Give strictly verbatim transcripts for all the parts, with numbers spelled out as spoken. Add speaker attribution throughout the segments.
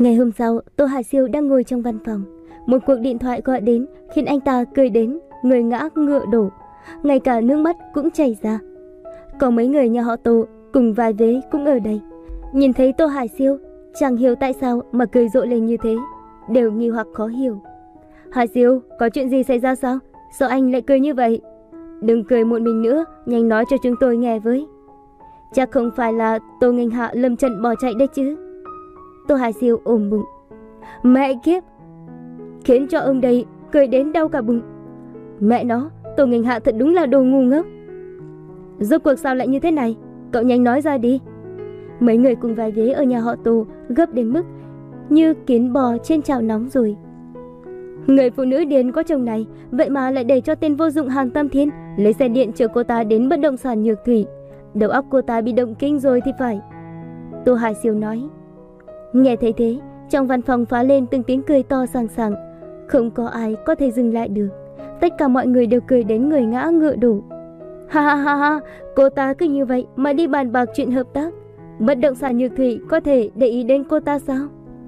Speaker 1: Ngày hôm sau, Tô Hải Siêu đang ngồi trong văn phòng. Một cuộc điện thoại gọi đến khiến anh ta cười đến, người ngã ngựa đổ, ngay cả nước mắt cũng chảy ra. Có mấy người nhà họ Tô cùng vài vế cũng ở đây. Nhìn thấy Tô Hải Siêu, chẳng hiểu tại sao mà cười rộ lên như thế, đều nghi hoặc khó hiểu. Hải Siêu, có chuyện gì xảy ra sao? Sao anh lại cười như vậy? Đừng cười một mình nữa, nhanh nói cho chúng tôi nghe với. Chắc không phải là Tô Nghênh Hạ lâm trận bỏ chạy đấy chứ? Tô Hải Siêu ôm bụng. Mẹ kiếp, khiến cho ông đây cười đến đau cả bụng. Mẹ nó, Tô Nghênh Hạ thật đúng là đồ ngu ngốc. Rốt cuộc sao lại như thế này? Cậu nhanh nói ra đi. Mấy người cùng vài vế ở nhà họ Tô gấp đến mức như kiến bò trên chảo nóng rồi. Người phụ nữ điên có chồng này, vậy mà lại để cho tên vô dụng Hàn Tam Thiên lấy xe điện chở cô ta đến bất động sản Nhược Thủy. Đầu óc cô ta bị động kinh rồi thì phải. Tô Hải Siêu nói. Nghe thấy thế, trong văn phòng phá lên từng tiếng cười to sảng sảng. Không có ai có thể dừng lại được. Tất cả mọi người đều cười đến người ngã ngựa đổ. Ha ha ha ha, cô ta cứ như vậy mà đi bàn bạc chuyện hợp tác. Bất động sản Nhược Thủy có thể để ý đến cô ta sao?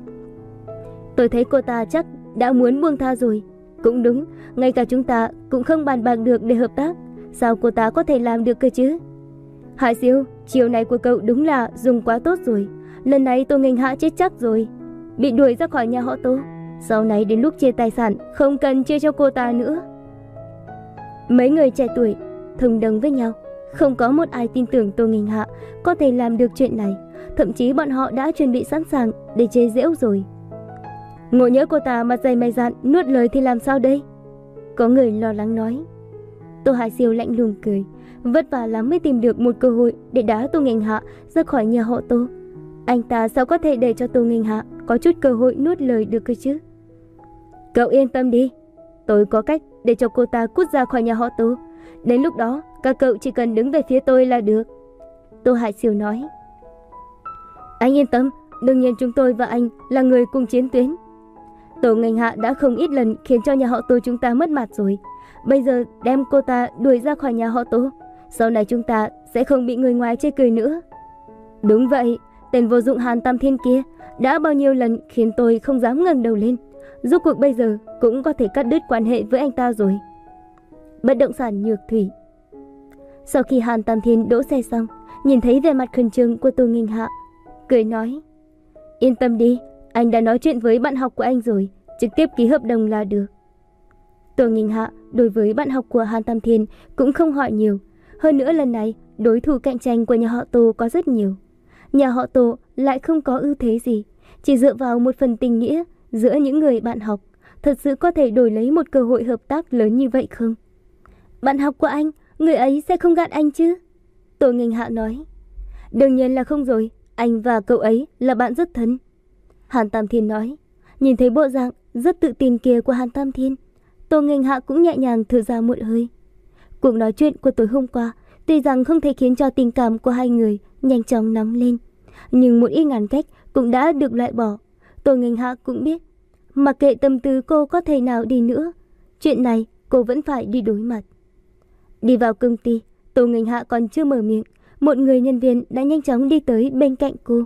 Speaker 1: Tôi thấy cô ta chắc đã muốn buông tha rồi. Cũng đúng, ngay cả chúng ta cũng không bàn bạc được để hợp tác. Sao cô ta có thể làm được cơ chứ? Hải Siêu, chiều này của cậu đúng là dùng quá tốt rồi. Lần này Tô Nghênh Hạ chết chắc rồi, bị đuổi ra khỏi nhà họ Tô. Sau này đến lúc chia tài sản không cần chia cho cô ta nữa. Mấy người trẻ tuổi thông đồng với nhau, không có một ai tin tưởng Tô Nghênh Hạ có thể làm được chuyện này. Thậm chí bọn họ đã chuẩn bị sẵn sàng để chế giễu rồi. Ngộ nhỡ cô ta mặt dày mày dạn nuốt lời thì làm sao đây? Có người lo lắng nói. Tô Hải Siêu lạnh lùng cười. Vất vả lắm mới tìm được một cơ hội để đá Tô Nghênh Hạ ra khỏi nhà họ Tô. Anh ta sao có thể để cho Tô Nghênh Hạ có chút cơ hội nuốt lời được cơ chứ? Cậu yên tâm đi, tôi có cách để cho cô ta cút ra khỏi nhà họ Tô. Đến lúc đó các cậu chỉ cần đứng về phía tôi là được. Tô Hải Siêu nói. Anh yên tâm, đương nhiên chúng tôi và anh là người cùng chiến tuyến. Tô Nghênh Hạ đã không ít lần khiến cho nhà họ Tô chúng ta mất mặt rồi. Bây giờ đem cô ta đuổi ra khỏi nhà họ Tô, sau này chúng ta sẽ không bị người ngoài chê cười nữa. Đúng vậy, tên vô dụng Hàn Tam Thiên kia đã bao nhiêu lần khiến tôi không dám ngẩng đầu lên. Rốt cuộc bây giờ cũng có thể cắt đứt quan hệ với anh ta rồi. Bất động sản Nhược Thủy. Sau khi Hàn Tam Thiên đỗ xe xong, nhìn thấy vẻ mặt khẩn trương của Tô Nghênh Hạ, cười nói. Yên tâm đi, anh đã nói chuyện với bạn học của anh rồi, trực tiếp ký hợp đồng là được. Tô Nghênh Hạ đối với bạn học của Hàn Tam Thiên cũng không hỏi nhiều. Hơn nữa lần này đối thủ cạnh tranh của nhà họ Tô có rất nhiều. Nhà họ Tô lại không có ưu thế gì, chỉ dựa vào một phần tình nghĩa giữa những người bạn học, thật sự có thể đổi lấy một cơ hội hợp tác lớn như vậy không? Bạn học của anh, người ấy sẽ không gạt anh chứ? Tô Nghênh Hạ nói. Đương nhiên là không rồi, anh và cậu ấy là bạn rất thân. Hàn Tam Thiên nói. Nhìn thấy bộ dạng rất tự tin kia của Hàn Tam Thiên, Tô Nghênh Hạ cũng nhẹ nhàng thở ra một hơi. Cuộc nói chuyện của tối hôm qua tuy rằng không thể khiến cho tình cảm của hai người nhanh chóng nóng lên, nhưng một ít ngăn cách cũng đã được loại bỏ. Tô Nghênh Hạ cũng biết, mặc kệ tâm tư cô có thể nào đi nữa, chuyện này cô vẫn phải đi đối mặt. Đi vào công ty, Tô Nghênh Hạ còn chưa mở miệng, một người nhân viên đã nhanh chóng đi tới bên cạnh cô.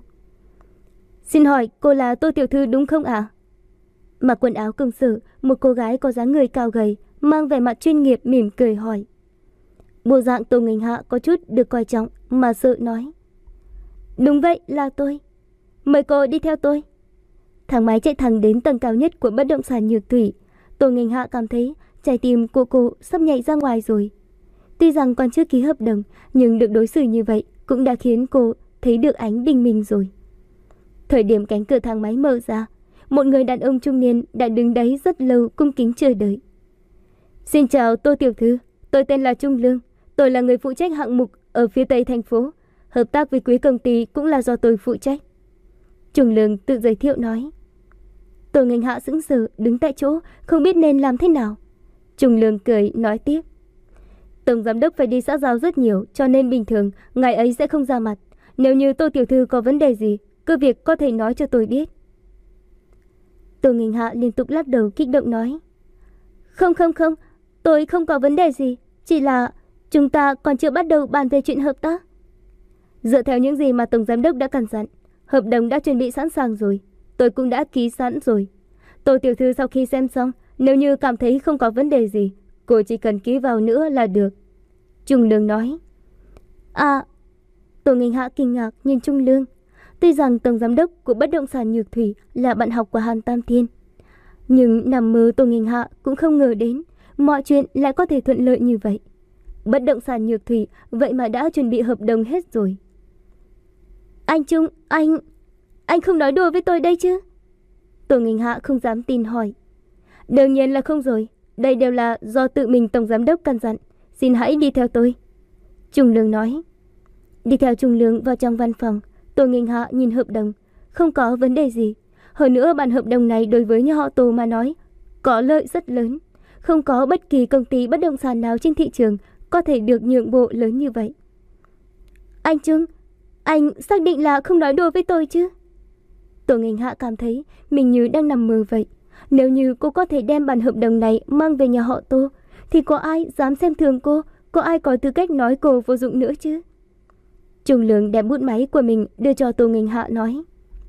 Speaker 1: Xin hỏi cô là Tô tiểu thư đúng không ạ? Mặc quần áo công sở, một cô gái có dáng người cao gầy, mang vẻ mặt chuyên nghiệp mỉm cười hỏi. Bộ dạng Tô Nghênh Hạ có chút được coi trọng mà sợ nói. Đúng vậy, là tôi. Mời cô đi theo tôi. Thang máy chạy thẳng đến tầng cao nhất của bất động sản Nhược Thủy. Tô Nghênh Hạ cảm thấy trái tim của cô sắp nhảy ra ngoài rồi. Tuy rằng còn chưa ký hợp đồng, nhưng được đối xử như vậy cũng đã khiến cô thấy được ánh bình minh rồi. Thời điểm cánh cửa thang máy mở ra, một người đàn ông trung niên đã đứng đấy rất lâu cung kính chờ đợi. Xin chào Tô tiểu thư, tôi tên là Trung Lương, tôi là người phụ trách hạng mục ở phía tây thành phố, hợp tác với quý công ty cũng là do tôi phụ trách. Trung Lương tự giới thiệu nói. Tô Nghênh Hạ sững sờ đứng tại chỗ, không biết nên làm thế nào. Trung Lương cười nói tiếp. Tổng giám đốc phải đi xã giao rất nhiều, cho nên bình thường ngài ấy sẽ không ra mặt. Nếu như Tô tiểu thư có vấn đề gì, cứ việc có thể nói cho tôi biết. Tô Nghênh Hạ liên tục lắc đầu kích động nói. Không không không, tôi không có vấn đề gì, chỉ là chúng ta còn chưa bắt đầu bàn về chuyện hợp tác. Dựa theo những gì mà Tổng giám đốc đã căn dặn, hợp đồng đã chuẩn bị sẵn sàng rồi. tôi cũng đã ký sẵn rồi. Tô tiểu thư sau khi xem xong, nếu như cảm thấy không có vấn đề gì, cô chỉ cần ký vào nữa là được. Trung Lương nói. À, Tô Nghênh Hạ kinh ngạc nhìn Trung Lương. Tuy rằng tổng giám đốc của bất động sản Nhược Thủy là bạn học của Hàn Tam Thiên, nhưng nằm mơ Tô Nghênh Hạ cũng không ngờ đến mọi chuyện lại có thể thuận lợi như vậy. Bất động sản Nhược Thủy vậy mà đã chuẩn bị hợp đồng hết rồi. Anh Trung, anh... Anh không nói đùa với tôi đây chứ? Tô Nghênh Hạ không dám tin hỏi. Đương nhiên là không rồi. Đây đều là do tự mình tổng giám đốc căn dặn. Xin hãy đi theo tôi. Trung Lương nói. Đi theo Trung Lương vào trong văn phòng, Tô Nghênh Hạ nhìn hợp đồng. Không có vấn đề gì. Hơn nữa bản hợp đồng này đối với nhà họ Tô mà nói có lợi rất lớn. Không có bất kỳ công ty bất động sản nào trên thị trường có thể được nhượng bộ lớn như vậy. Anh Trung, anh xác định là không nói đùa với tôi chứ? Tô Nghênh Hạ cảm thấy mình như đang nằm mơ vậy. Nếu như cô có thể đem bản hợp đồng này mang về nhà họ Tô, thì có ai dám xem thường cô, có ai có tư cách nói cô vô dụng nữa chứ? Trung Lương đem bút máy của mình đưa cho Tô Nghênh Hạ nói.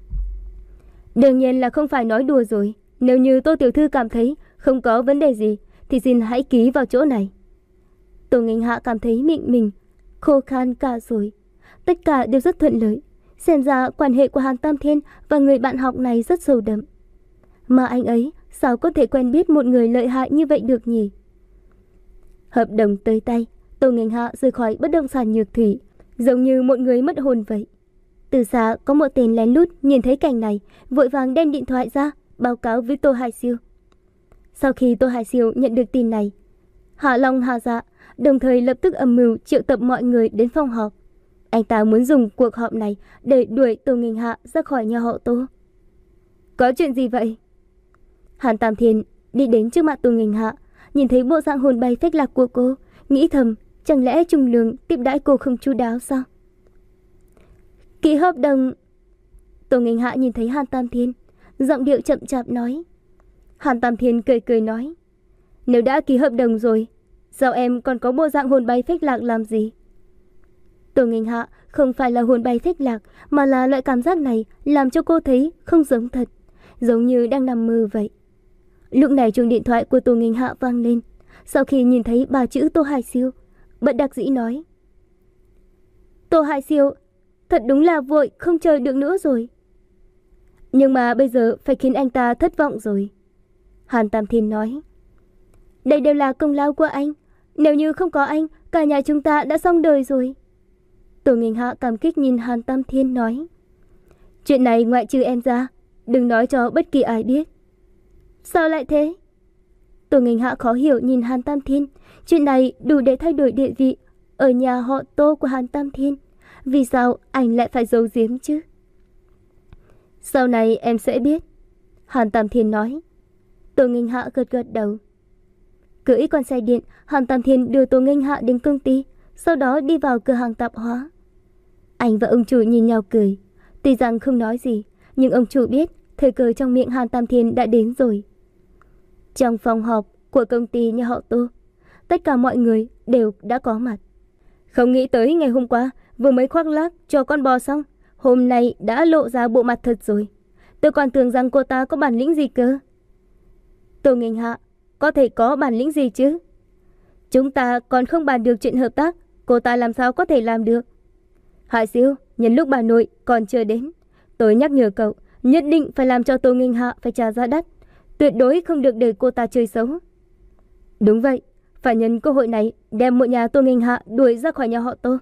Speaker 1: Đương nhiên là không phải nói đùa rồi. Nếu như Tô tiểu thư cảm thấy không có vấn đề gì, thì xin hãy ký vào chỗ này. Tô Nghênh Hạ cảm thấy miệng mình khô khan cả rồi. Tất cả đều rất thuận lợi. Xem ra quan hệ của Hàn Tam Thiên và người bạn học này rất sâu đậm. Mà anh ấy sao có thể quen biết một người lợi hại như vậy được nhỉ? Hợp đồng tới tay, Tô Nghênh Hạ rời khỏi bất động sản Nhược Thủy, giống như một người mất hồn vậy. Từ xa có một tên lén lút nhìn thấy cảnh này, vội vàng đem điện thoại ra báo cáo với Tô Hải Siêu. Sau khi Tô Hải Siêu nhận được tin này, hạ long hạ dạ, đồng thời lập tức âm mưu triệu tập mọi người đến phòng họp. Anh ta muốn dùng cuộc họp này để đuổi Tô Nghênh Hạ ra khỏi nhà họ Tô. Có chuyện gì vậy? Hàn Tam Thiên đi đến trước mặt Tô Nghênh Hạ, nhìn thấy bộ dạng hồn bay phách lạc của cô, nghĩ thầm, chẳng lẽ Trung Lương tiếp đãi cô không chu đáo sao? Ký hợp đồng. Tô Nghênh Hạ nhìn thấy Hàn Tam Thiên, giọng điệu chậm chạp nói. Hàn Tam Thiên cười cười nói. Nếu đã ký hợp đồng rồi, sao em còn có bộ dạng hồn bay phách lạc làm gì? Tô Nghênh Hạ không phải là hồn bay phách lạc, mà là loại cảm giác này làm cho cô thấy không giống thật, giống như đang nằm mơ vậy. Lúc này chuông điện thoại của Tô Nghênh Hạ vang lên. Sau khi nhìn thấy ba chữ Tô Hải Siêu, bất đắc dĩ nói. Tô Hải Siêu, thật đúng là vội không chờ được nữa rồi. Nhưng mà bây giờ phải khiến anh ta thất vọng rồi. Hàn Tam Thiên nói. Đây đều là công lao của anh. Nếu như không có anh, cả nhà chúng ta đã xong đời rồi. Tô Nghênh Hạ cảm kích nhìn Hàn Tam Thiên nói. Chuyện này ngoại trừ em ra, đừng nói cho bất kỳ ai biết. Sao lại thế? Tô Nghênh Hạ khó hiểu nhìn Hàn Tam Thiên. Chuyện này đủ để thay đổi địa vị ở nhà họ Tô của Hàn Tam Thiên. Vì sao anh lại phải giấu giếm chứ? Sau này em sẽ biết, Hàn Tam Thiên nói. Tô Nghênh Hạ gật gật đầu. Cưỡi con xe điện, Hàn Tam Thiên đưa Tô Nghênh Hạ đến công ty, sau đó đi vào cửa hàng tạp hóa. Anh và ông chủ nhìn nhau cười. Tuy rằng không nói gì, nhưng ông chủ biết thời cơ trong miệng Hàn Tam Thiên đã đến rồi. Trong phòng họp của công ty nhà họ Tô, tất cả mọi người đều đã có mặt. Không nghĩ tới ngày hôm qua vừa mới khoác lác cho con bò xong, hôm nay đã lộ ra bộ mặt thật rồi. Tôi còn tưởng rằng cô ta có bản lĩnh gì cơ. Tô Nghênh Hạ có thể có bản lĩnh gì chứ? Chúng ta còn không bàn được chuyện hợp tác, cô ta làm sao có thể làm được? Hải Siêu, nhân lúc bà nội còn chưa đến, tôi nhắc nhở cậu nhất định phải làm cho Tô Nghênh Hạ phải trả giá đắt. Tuyệt đối không được để cô ta chơi xấu. Đúng vậy, phải nhân cơ hội này đem một nhà Tô Nghênh Hạ đuổi ra khỏi nhà họ Tô.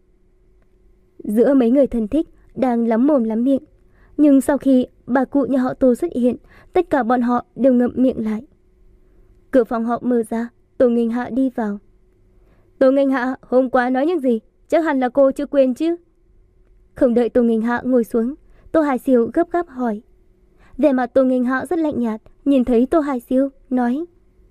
Speaker 1: Giữa mấy người thân thích đang lắm mồm lắm miệng, nhưng sau khi bà cụ nhà họ Tô xuất hiện, tất cả bọn họ đều ngậm miệng lại. Cửa phòng họp mở ra, Tô Nghênh Hạ đi vào. Tô Nghênh Hạ hôm qua nói những gì? Chắc hẳn là cô chưa quên chứ? Không đợi Tô Nghênh Hạ ngồi xuống, Tô Hải Siêu gấp gáp hỏi. Vẻ mặt Tô Nghênh Hạ rất lạnh nhạt, nhìn thấy Tô Hải Siêu nói.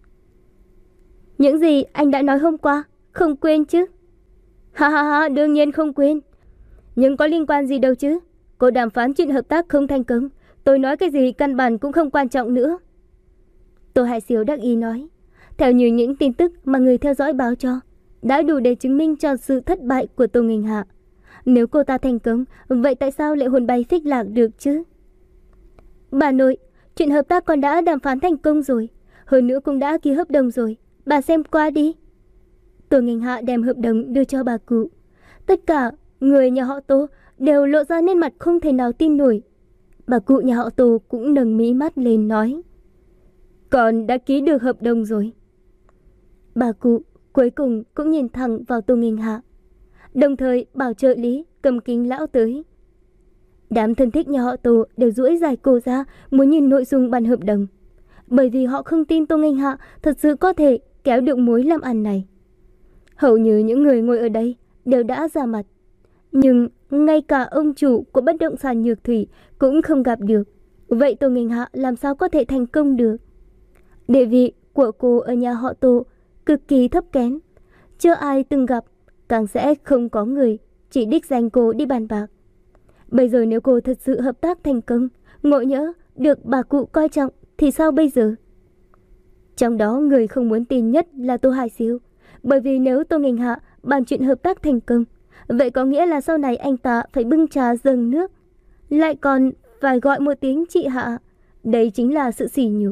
Speaker 1: Những gì anh đã nói hôm qua, không quên chứ? Ha ha ha, đương nhiên không quên. Nhưng có liên quan gì đâu chứ? Cô đàm phán chuyện hợp tác không thành công, tôi nói cái gì căn bản cũng không quan trọng nữa. Tô Hải Siêu đắc ý nói. Theo như những tin tức mà người theo dõi báo cho, đã đủ để chứng minh cho sự thất bại của Tô Nghênh Hạ. Nếu cô ta thành công, vậy tại sao lại hồn bay phích lạc được chứ? Bà nội, chuyện hợp tác con đã đàm phán thành công rồi. Hơn nữa cũng đã ký hợp đồng rồi. Bà xem qua đi. Tô Nghênh Hạ đem hợp đồng đưa cho bà cụ. Tất cả người nhà họ Tô đều lộ ra nét mặt không thể nào tin nổi. Bà cụ nhà họ Tô cũng nâng mí mắt lên nói: Con đã ký được hợp đồng rồi. Bà cụ cuối cùng cũng nhìn thẳng vào Tô Nghênh Hạ, đồng thời bảo trợ lý cầm kính lão tới. Đám thân thích nhà họ Tô đều duỗi dài cổ ra muốn nhìn nội dung bản hợp đồng, bởi vì họ không tin Tô Nghênh Hạ thật sự có thể kéo được mối làm ăn này. Hầu như những người ngồi ở đây đều đã ra mặt, nhưng ngay cả ông chủ của bất động sản Nhược Thủy cũng không gặp được. Vậy Tô Nghênh Hạ làm sao có thể thành công được? Địa vị của cô ở nhà họ Tô cực kỳ thấp kém, chưa ai từng gặp, càng sẽ không có người chỉ đích danh cô đi bàn bạc. Bây giờ nếu cô thật sự hợp tác thành công, ngộ nhỡ được bà cụ coi trọng thì sao bây giờ? Trong đó người không muốn tin nhất là Tô Hải Siêu, bởi vì nếu Tô Nghênh Hạ bàn chuyện hợp tác thành công, vậy có nghĩa là sau này anh ta phải bưng trà dâng nước, lại còn phải gọi một tiếng chị Hạ. Đây chính là sự sỉ nhục.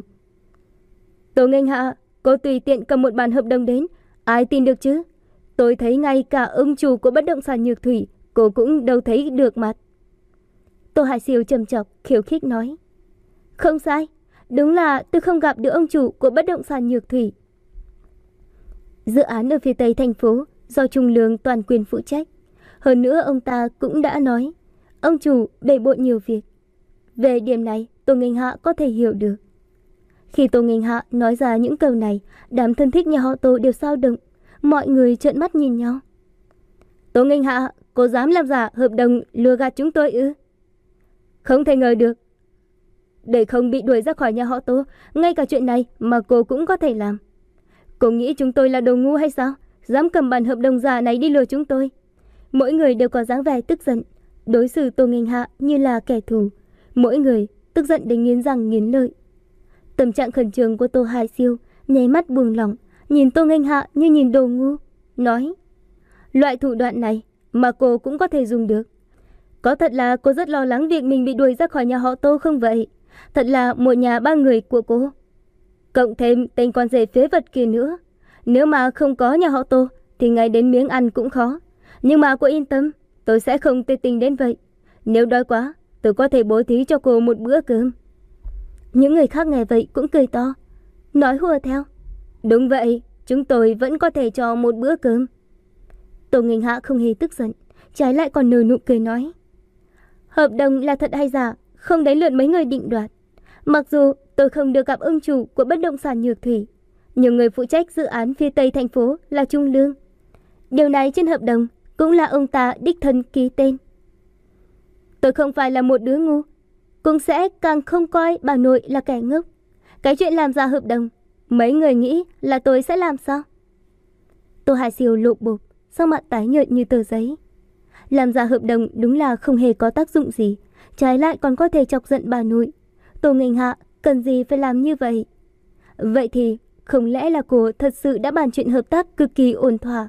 Speaker 1: Tô Nghênh Hạ, cô tùy tiện cầm một bản hợp đồng đến, ai tin được chứ? Tôi thấy ngay cả ông chủ của bất động sản Nhược Thủy cô cũng đâu thấy được mặt. Tô Hải Siêu trầm chọc khiêu khích nói: Không sai, đúng là tôi không gặp được ông chủ của bất động sản Nhược Thủy. Dự án ở phía tây thành phố do Trung Lương toàn quyền phụ trách. Hơn nữa ông ta cũng đã nói ông chủ bề bộn nhiều việc. Về điểm này Tô Nghênh Hạ có thể hiểu được. Khi Tô Nghênh Hạ nói ra những câu này, đám thân thích nhà họ Tô đều sao động, mọi người trợn mắt nhìn nhau. Tô Nghênh Hạ, cô dám làm giả hợp đồng lừa gạt chúng tôi ư? Không thể ngờ được. Để không bị đuổi ra khỏi nhà họ Tô, ngay cả chuyện này mà cô cũng có thể làm. Cô nghĩ chúng tôi là đồ ngu hay sao? Dám cầm bản hợp đồng giả này đi lừa chúng tôi. Mỗi người đều có dáng vẻ tức giận, đối xử Tô Nghênh Hạ như là kẻ thù. Mỗi người tức giận đến nghiến răng nghiến lợi. Tâm trạng khẩn trương của Tô Hải Siêu nháy mắt buông lỏng, nhìn Tô Nghênh Hạ như nhìn đồ ngu, nói: Loại thủ đoạn này mà cô cũng có thể dùng được. Có thật là cô rất lo lắng việc mình bị đuổi ra khỏi nhà họ Tô không vậy? Thật là một nhà ba người của cô, cộng thêm tên con rể phế vật kia nữa. Nếu mà không có nhà họ Tô thì ngay đến miếng ăn cũng khó. Nhưng mà cô yên tâm, tôi sẽ không tê tình đến vậy. Nếu đói quá, tôi có thể bố thí cho cô một bữa cơm. Những người khác nghe vậy cũng cười to, nói hùa theo: Đúng vậy, chúng tôi vẫn có thể cho một bữa cơm. Tô Nghênh Hạ không hề tức giận, trái lại còn nở nụ cười nói: Hợp đồng là thật hay giả, không đến lượt mấy người định đoạt. Mặc dù tôi không được gặp ông chủ của bất động sản Nhược Thủy, nhưng người phụ trách dự án phía tây thành phố là Trung Lương. Điều này trên hợp đồng cũng là ông ta đích thân ký tên. Tôi không phải là một đứa ngu, cũng sẽ càng không coi bà nội là kẻ ngốc. Cái chuyện làm ra hợp đồng, mấy người nghĩ là tôi sẽ làm sao? Tô Hải Siêu lộ bộp, sắc mặt tái nhợt như tờ giấy. Làm ra hợp đồng đúng là không hề có tác dụng gì, trái lại còn có thể chọc giận bà nội. Tô Nghênh Hạ cần gì phải làm như vậy? Vậy thì không lẽ là cô thật sự đã bàn chuyện hợp tác cực kỳ ổn thỏa?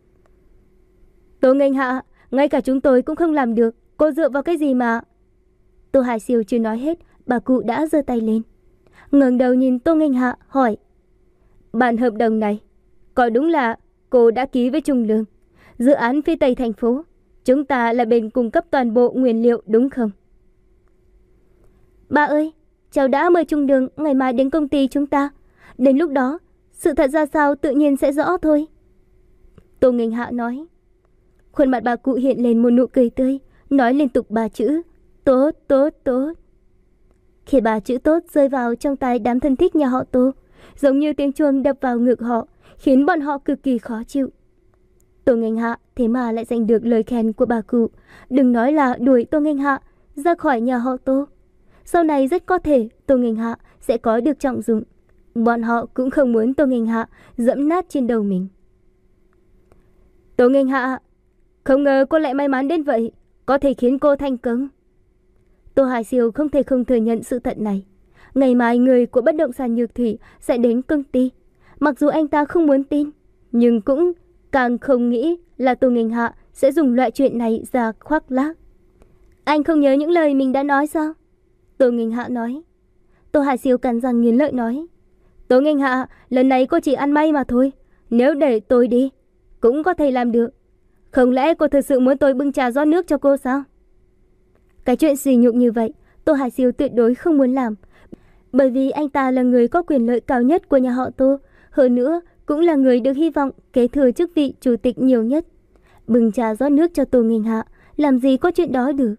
Speaker 1: Tô Nghênh Hạ, ngay cả chúng tôi cũng không làm được, cô dựa vào cái gì mà? Tô Hải Siêu chưa nói hết, bà cụ đã giơ tay lên, ngẩng đầu nhìn Tô Nghênh Hạ hỏi: Bản hợp đồng này có đúng là cô đã ký với Trung Lương? Dự án phía tây thành phố, chúng ta là bên cung cấp toàn bộ nguyên liệu đúng không? Bà ơi, cháu đã mời Trung Lương ngày mai đến công ty chúng ta. Đến lúc đó, sự thật ra sao tự nhiên sẽ rõ thôi. Tô Nghênh Hạ nói. Khuôn mặt bà cụ hiện lên một nụ cười tươi, nói liên tục ba chữ: Tốt, tốt, tốt. Khi ba chữ tốt rơi vào trong tai đám thân thích nhà họ Tô, giống như tiếng chuông đập vào ngực họ, khiến bọn họ cực kỳ khó chịu. Tô Nghênh Hạ thế mà lại giành được lời khen của bà cụ. Đừng nói là đuổi Tô Nghênh Hạ ra khỏi nhà họ Tô, sau này rất có thể Tô Nghênh Hạ sẽ có được trọng dụng. Bọn họ cũng không muốn Tô Nghênh Hạ dẫm nát trên đầu mình. Tô Nghênh Hạ, không ngờ cô lại may mắn đến vậy, có thể khiến cô thành công. Tô Hải Siêu không thể không thừa nhận sự thật này. Ngày mai người của bất động sản Nhược Thủy sẽ đến công ty. Mặc dù anh ta không muốn tin, nhưng cũng càng không nghĩ là Tô Nghênh Hạ sẽ dùng loại chuyện này ra khoác lác. Anh không nhớ những lời mình đã nói sao? Tô Nghênh Hạ nói. Tô Hải Siêu cắn răng nghiến lợi nói. Tô Nghênh Hạ, lần này cô chỉ ăn may mà thôi. Nếu để tôi đi, cũng có thể làm được. Không lẽ cô thực sự muốn tôi bưng trà rót nước cho cô sao? Cái chuyện sỉ nhục như vậy, Tô Hải Siêu tuyệt đối không muốn làm. Bởi vì anh ta là người có quyền lợi cao nhất của nhà họ Tô. Hơn nữa, cũng là người được hy vọng kế thừa chức vị chủ tịch nhiều nhất. Bưng trà rót nước cho Tô Nghênh Hạ, làm gì có chuyện đó được.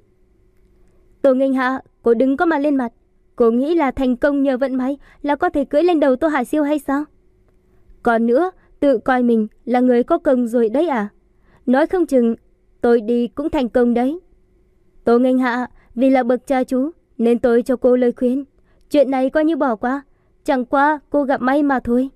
Speaker 1: Tô Nghênh Hạ, cô đừng có mà lên mặt. Cô nghĩ là thành công nhờ vận may là có thể cưỡi lên đầu Tô Hải Siêu hay sao? Còn nữa, tự coi mình là người có công rồi đấy à? Nói không chừng tôi đi cũng thành công đấy. Tô Nghênh Hạ, vì là bậc cha chú nên tôi cho cô lời khuyên. Chuyện này coi như bỏ qua, chẳng qua cô gặp may mà thôi.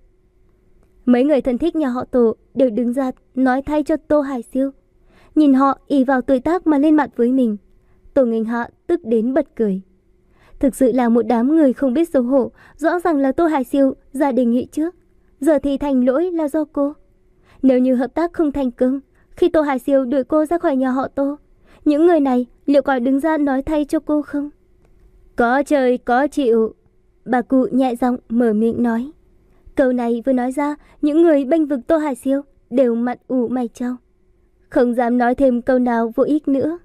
Speaker 1: Mấy người thân thích nhà họ Tô đều đứng ra nói thay cho Tô Hải Siêu. Nhìn họ ỷ vào tuổi tác mà lên mặt với mình, Tô Nghênh Hạ tức đến bật cười. Thực sự là một đám người không biết xấu hổ. Rõ ràng là Tô Hải Siêu ra đề nghị trước, giờ thì thành lỗi là do cô. Nếu như hợp tác không thành công, khi Tô Hải Siêu đuổi cô ra khỏi nhà họ Tô, những người này liệu có đứng ra nói thay cho cô không? Có trời có chịu, bà cụ nhẹ giọng mở miệng nói. Câu này vừa nói ra, những người bênh vực Tô Hải Siêu đều mặt ủ mày chau, không dám nói thêm câu nào vô ích nữa.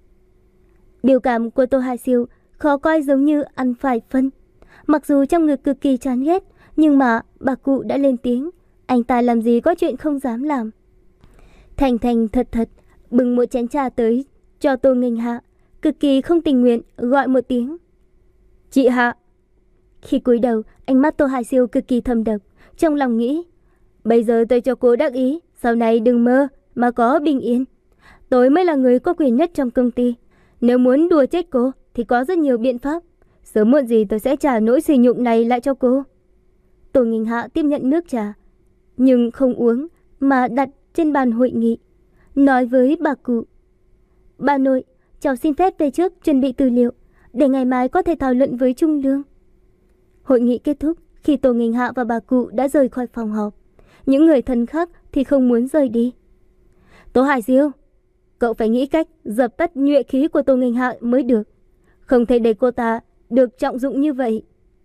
Speaker 1: Biểu cảm của Tô Hải Siêu khó coi giống như ăn phải phân. Mặc dù trong ngực cực kỳ chán ghét, nhưng mà bà cụ đã lên tiếng, anh ta làm gì có chuyện không dám làm. Thành thành thật thật bưng một chén trà tới cho Tô Nghênh Hạ, cực kỳ không tình nguyện gọi một tiếng. Chị Hạ. Khi cúi đầu, ánh mắt Tô Hải Siêu cực kỳ thâm độc, trong lòng nghĩ, bây giờ tôi cho cô đắc ý, sau này đừng mơ mà có bình yên. Tôi mới là người có quyền nhất trong công ty. Nếu muốn đùa chết cô thì có rất nhiều biện pháp. Sớm muộn gì tôi sẽ trả nỗi sỉ nhục này lại cho cô. Tô Nghênh Hạ tiếp nhận nước trà, nhưng không uống mà đặt trên bàn hội nghị, nói với bà cụ. Bà nội, cháu xin phép về trước chuẩn bị tư liệu, để ngày mai có thể thảo luận với Trung Lương. Hội nghị kết thúc khi Tô Nghênh Hạ và bà cụ đã rời khỏi phòng họp. Những người thân khác thì không muốn rời đi. Tô Hải Siêu, cậu phải nghĩ cách dập tắt nhuệ khí của Tô Nghênh Hạ mới được. Không thể để cô ta được trọng dụng như vậy.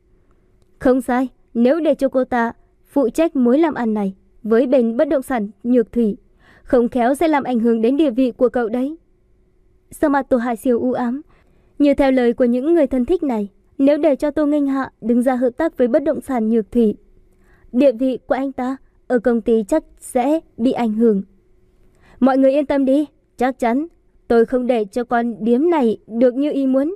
Speaker 1: Không sai, nếu để cho cô ta phụ trách mối làm ăn này với bên bất động sản Nhược Thủy, không khéo sẽ làm ảnh hưởng đến địa vị của cậu đấy. Sao mặt Tô Hải Siêu u ám. Như theo lời của những người thân thích này, nếu để cho Tô Nghênh Hạ đứng ra hợp tác với bất động sản Nhược Thủy, địa vị của anh ta ở công ty chắc sẽ bị ảnh hưởng. Mọi người yên tâm đi, chắc chắn tôi không để cho con điếm này được như ý muốn.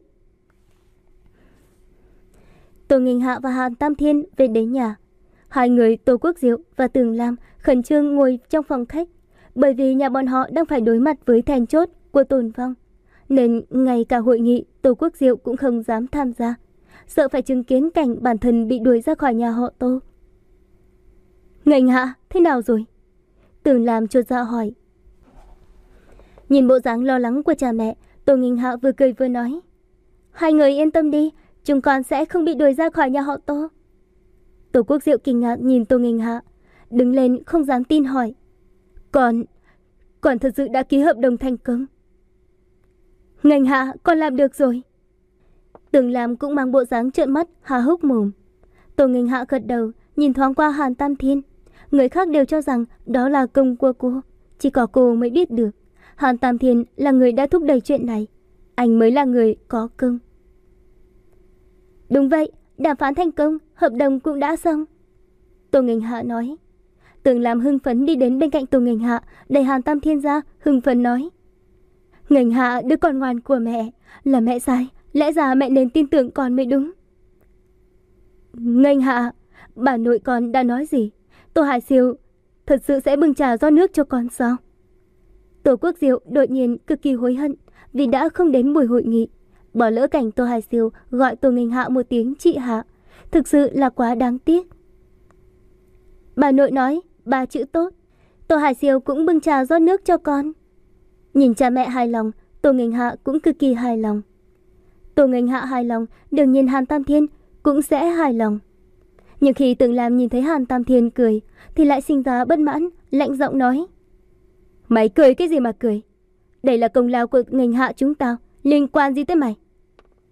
Speaker 1: Tô Nghênh Hạ và Hàn Tam Thiên về đến nhà. Hai người Tô Quốc Diệu và Tường Lam khẩn trương ngồi trong phòng khách, bởi vì nhà bọn họ đang phải đối mặt với then chốt của Tồn Phong, nên ngay cả hội nghị Tô Quốc Diệu cũng không dám tham gia, sợ phải chứng kiến cảnh bản thân bị đuổi ra khỏi nhà họ Tô. Nghênh Hạ, thế nào rồi? Tường Lam chột dạ hỏi. Nhìn bộ dáng lo lắng của cha mẹ, Tô Nghênh Hạ vừa cười vừa nói, hai người yên tâm đi, chúng con sẽ không bị đuổi ra khỏi nhà họ Tô. Tô Quốc Diệu kinh ngạc nhìn Tô Nghênh Hạ, đứng lên không dám tin hỏi, Con, con thật sự đã ký hợp đồng thành công? Nghênh Hạ, con làm được rồi. Tường Lam cũng mang bộ dáng trợn mắt há hốc mồm. Tô Nghênh Hạ gật đầu, nhìn thoáng qua Hàn Tam Thiên. Người khác đều cho rằng đó là công của cô, chỉ có cô mới biết được Hàn Tam Thiên là người đã thúc đẩy chuyện này, anh mới là người có công. Đúng vậy, đàm phán thành công, hợp đồng cũng đã xong. Tô Nghênh Hạ nói. Tường Lam hưng phấn đi đến bên cạnh Tô Nghênh Hạ, đẩy Hàn Tam Thiên ra, hưng phấn nói, Nghênh Hạ, đứa con ngoan của mẹ, là mẹ sai, lẽ ra mẹ nên tin tưởng con mới đúng. Nghênh Hạ, bà nội con đã nói gì? Tô Hải Siêu thật sự sẽ bưng trà rót nước cho con sao? Tô Quốc Diệu đột nhiên cực kỳ hối hận vì đã không đến buổi hội nghị, bỏ lỡ cảnh Tô Hải Siêu gọi Tô Nghênh Hạ một tiếng chị Hạ, thực sự là quá đáng tiếc. Bà nội nói ba chữ tốt, Tô Hải Siêu cũng bưng trà rót nước cho con. Nhìn cha mẹ hài lòng, Tô Nghênh Hạ cũng cực kỳ hài lòng. Tô Nghênh Hạ hài lòng, đương nhiên Hàn Tam Thiên cũng sẽ hài lòng. Nhưng khi Tường Lam nhìn thấy Hàn Tam Thiên cười thì lại sinh ra bất mãn, lạnh giọng nói, mày cười cái gì mà cười? Đây là công lao của Nghênh Hạ chúng tao, liên quan gì tới mày?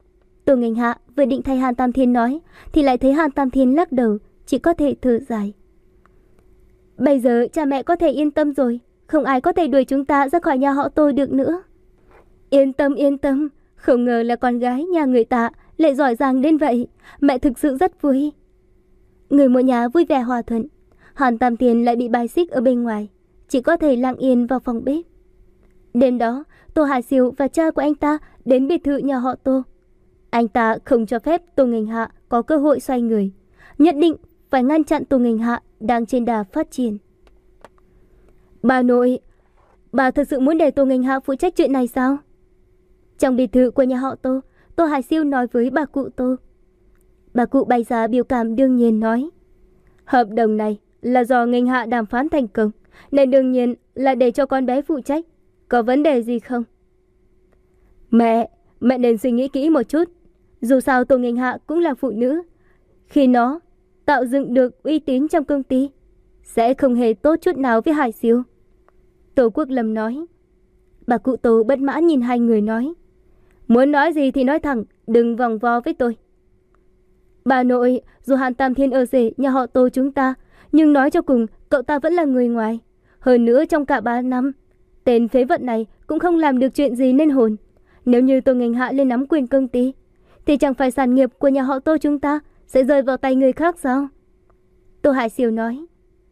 Speaker 1: Tô Nghênh Hạ vừa định thay Hàn Tam Thiên nói thì lại thấy Hàn Tam Thiên lắc đầu, chỉ có thể thở dài. Bây giờ cha mẹ có thể yên tâm rồi, không ai có thể đuổi chúng ta ra khỏi nhà họ Tô được nữa. Yên tâm yên tâm, không ngờ là con gái nhà người ta lại giỏi giang đến vậy, mẹ thực sự rất vui. Người một nhà vui vẻ hòa thuận. Hàn Tam Thiên lại bị bài xích ở bên ngoài, chỉ có thể lặng yên vào phòng bếp. Đêm đó, Tô Hải Siêu và cha của anh ta đến biệt thự nhà họ Tô. Anh ta không cho phép Tô Nghênh Hạ có cơ hội xoay người, nhất định phải ngăn chặn Tô Nghênh Hạ đang trên đà phát triển. Bà nội, bà thật sự muốn để Tô Nghênh Hạ phụ trách chuyện này sao? Trong biệt thự của nhà họ Tô, Tô Hải Siêu nói với bà cụ Tô. Bà cụ bày ra biểu cảm đương nhiên nói, hợp đồng này là do Nghênh Hạ đàm phán thành công, nên đương nhiên là để cho con bé phụ trách. Có vấn đề gì không? Mẹ, mẹ nên suy nghĩ kỹ một chút. Dù sao Tô Nghênh Hạ cũng là phụ nữ. Khi nó tạo dựng được uy tín trong công ty, sẽ không hề tốt chút nào với Hải Siêu. Tô Quốc Lâm nói. Bà cụ Tô bất mãn nhìn hai người nói, muốn nói gì thì nói thẳng, đừng vòng vo với tôi. Bà nội, dù Hàn Tam Thiên ở rể nhà họ Tô chúng ta, nhưng nói cho cùng cậu ta vẫn là người ngoài. Hơn nữa trong cả ba năm, tên phế vật này cũng không làm được chuyện gì nên hồn. Nếu như Tô Nghênh Hạ lên nắm quyền công ty, thì chẳng phải sản nghiệp của nhà họ Tô chúng ta sẽ rơi vào tay người khác sao? Tô Hải Siêu nói.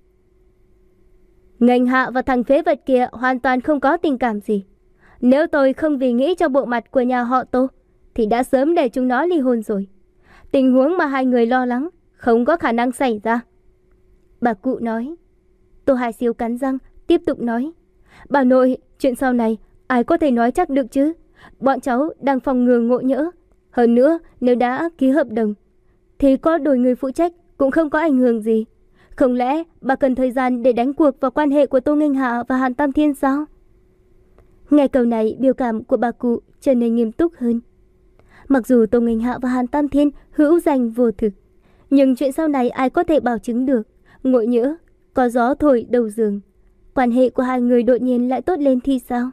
Speaker 1: Nghênh Hạ và thằng phế vật kia hoàn toàn không có tình cảm gì. Nếu tôi không vì nghĩ cho bộ mặt của nhà họ Tô, thì đã sớm để chúng nó ly hôn rồi. Tình huống mà hai người lo lắng không có khả năng xảy ra. Bà cụ nói. Tô Hải Siêu cắn răng tiếp tục nói, bà nội, chuyện sau này ai có thể nói chắc được chứ? Bọn cháu đang phòng ngừa ngộ nhỡ. Hơn nữa, nếu đã ký hợp đồng thì có đổi người phụ trách cũng không có ảnh hưởng gì. Không lẽ bà cần thời gian để đánh cuộc vào quan hệ của Tô Nghênh Hạ và Hàn Tam Thiên sao? Nghe câu này, biểu cảm của bà cụ trở nên nghiêm túc hơn. Mặc dù Tô Nghênh Hạ và Hàn Tam Thiên hữu danh vô thực, nhưng chuyện sau này ai có thể bảo chứng được. Ngộ nhỡ có gió thổi đầu giường, quan hệ của hai người đột nhiên lại tốt lên thì sao?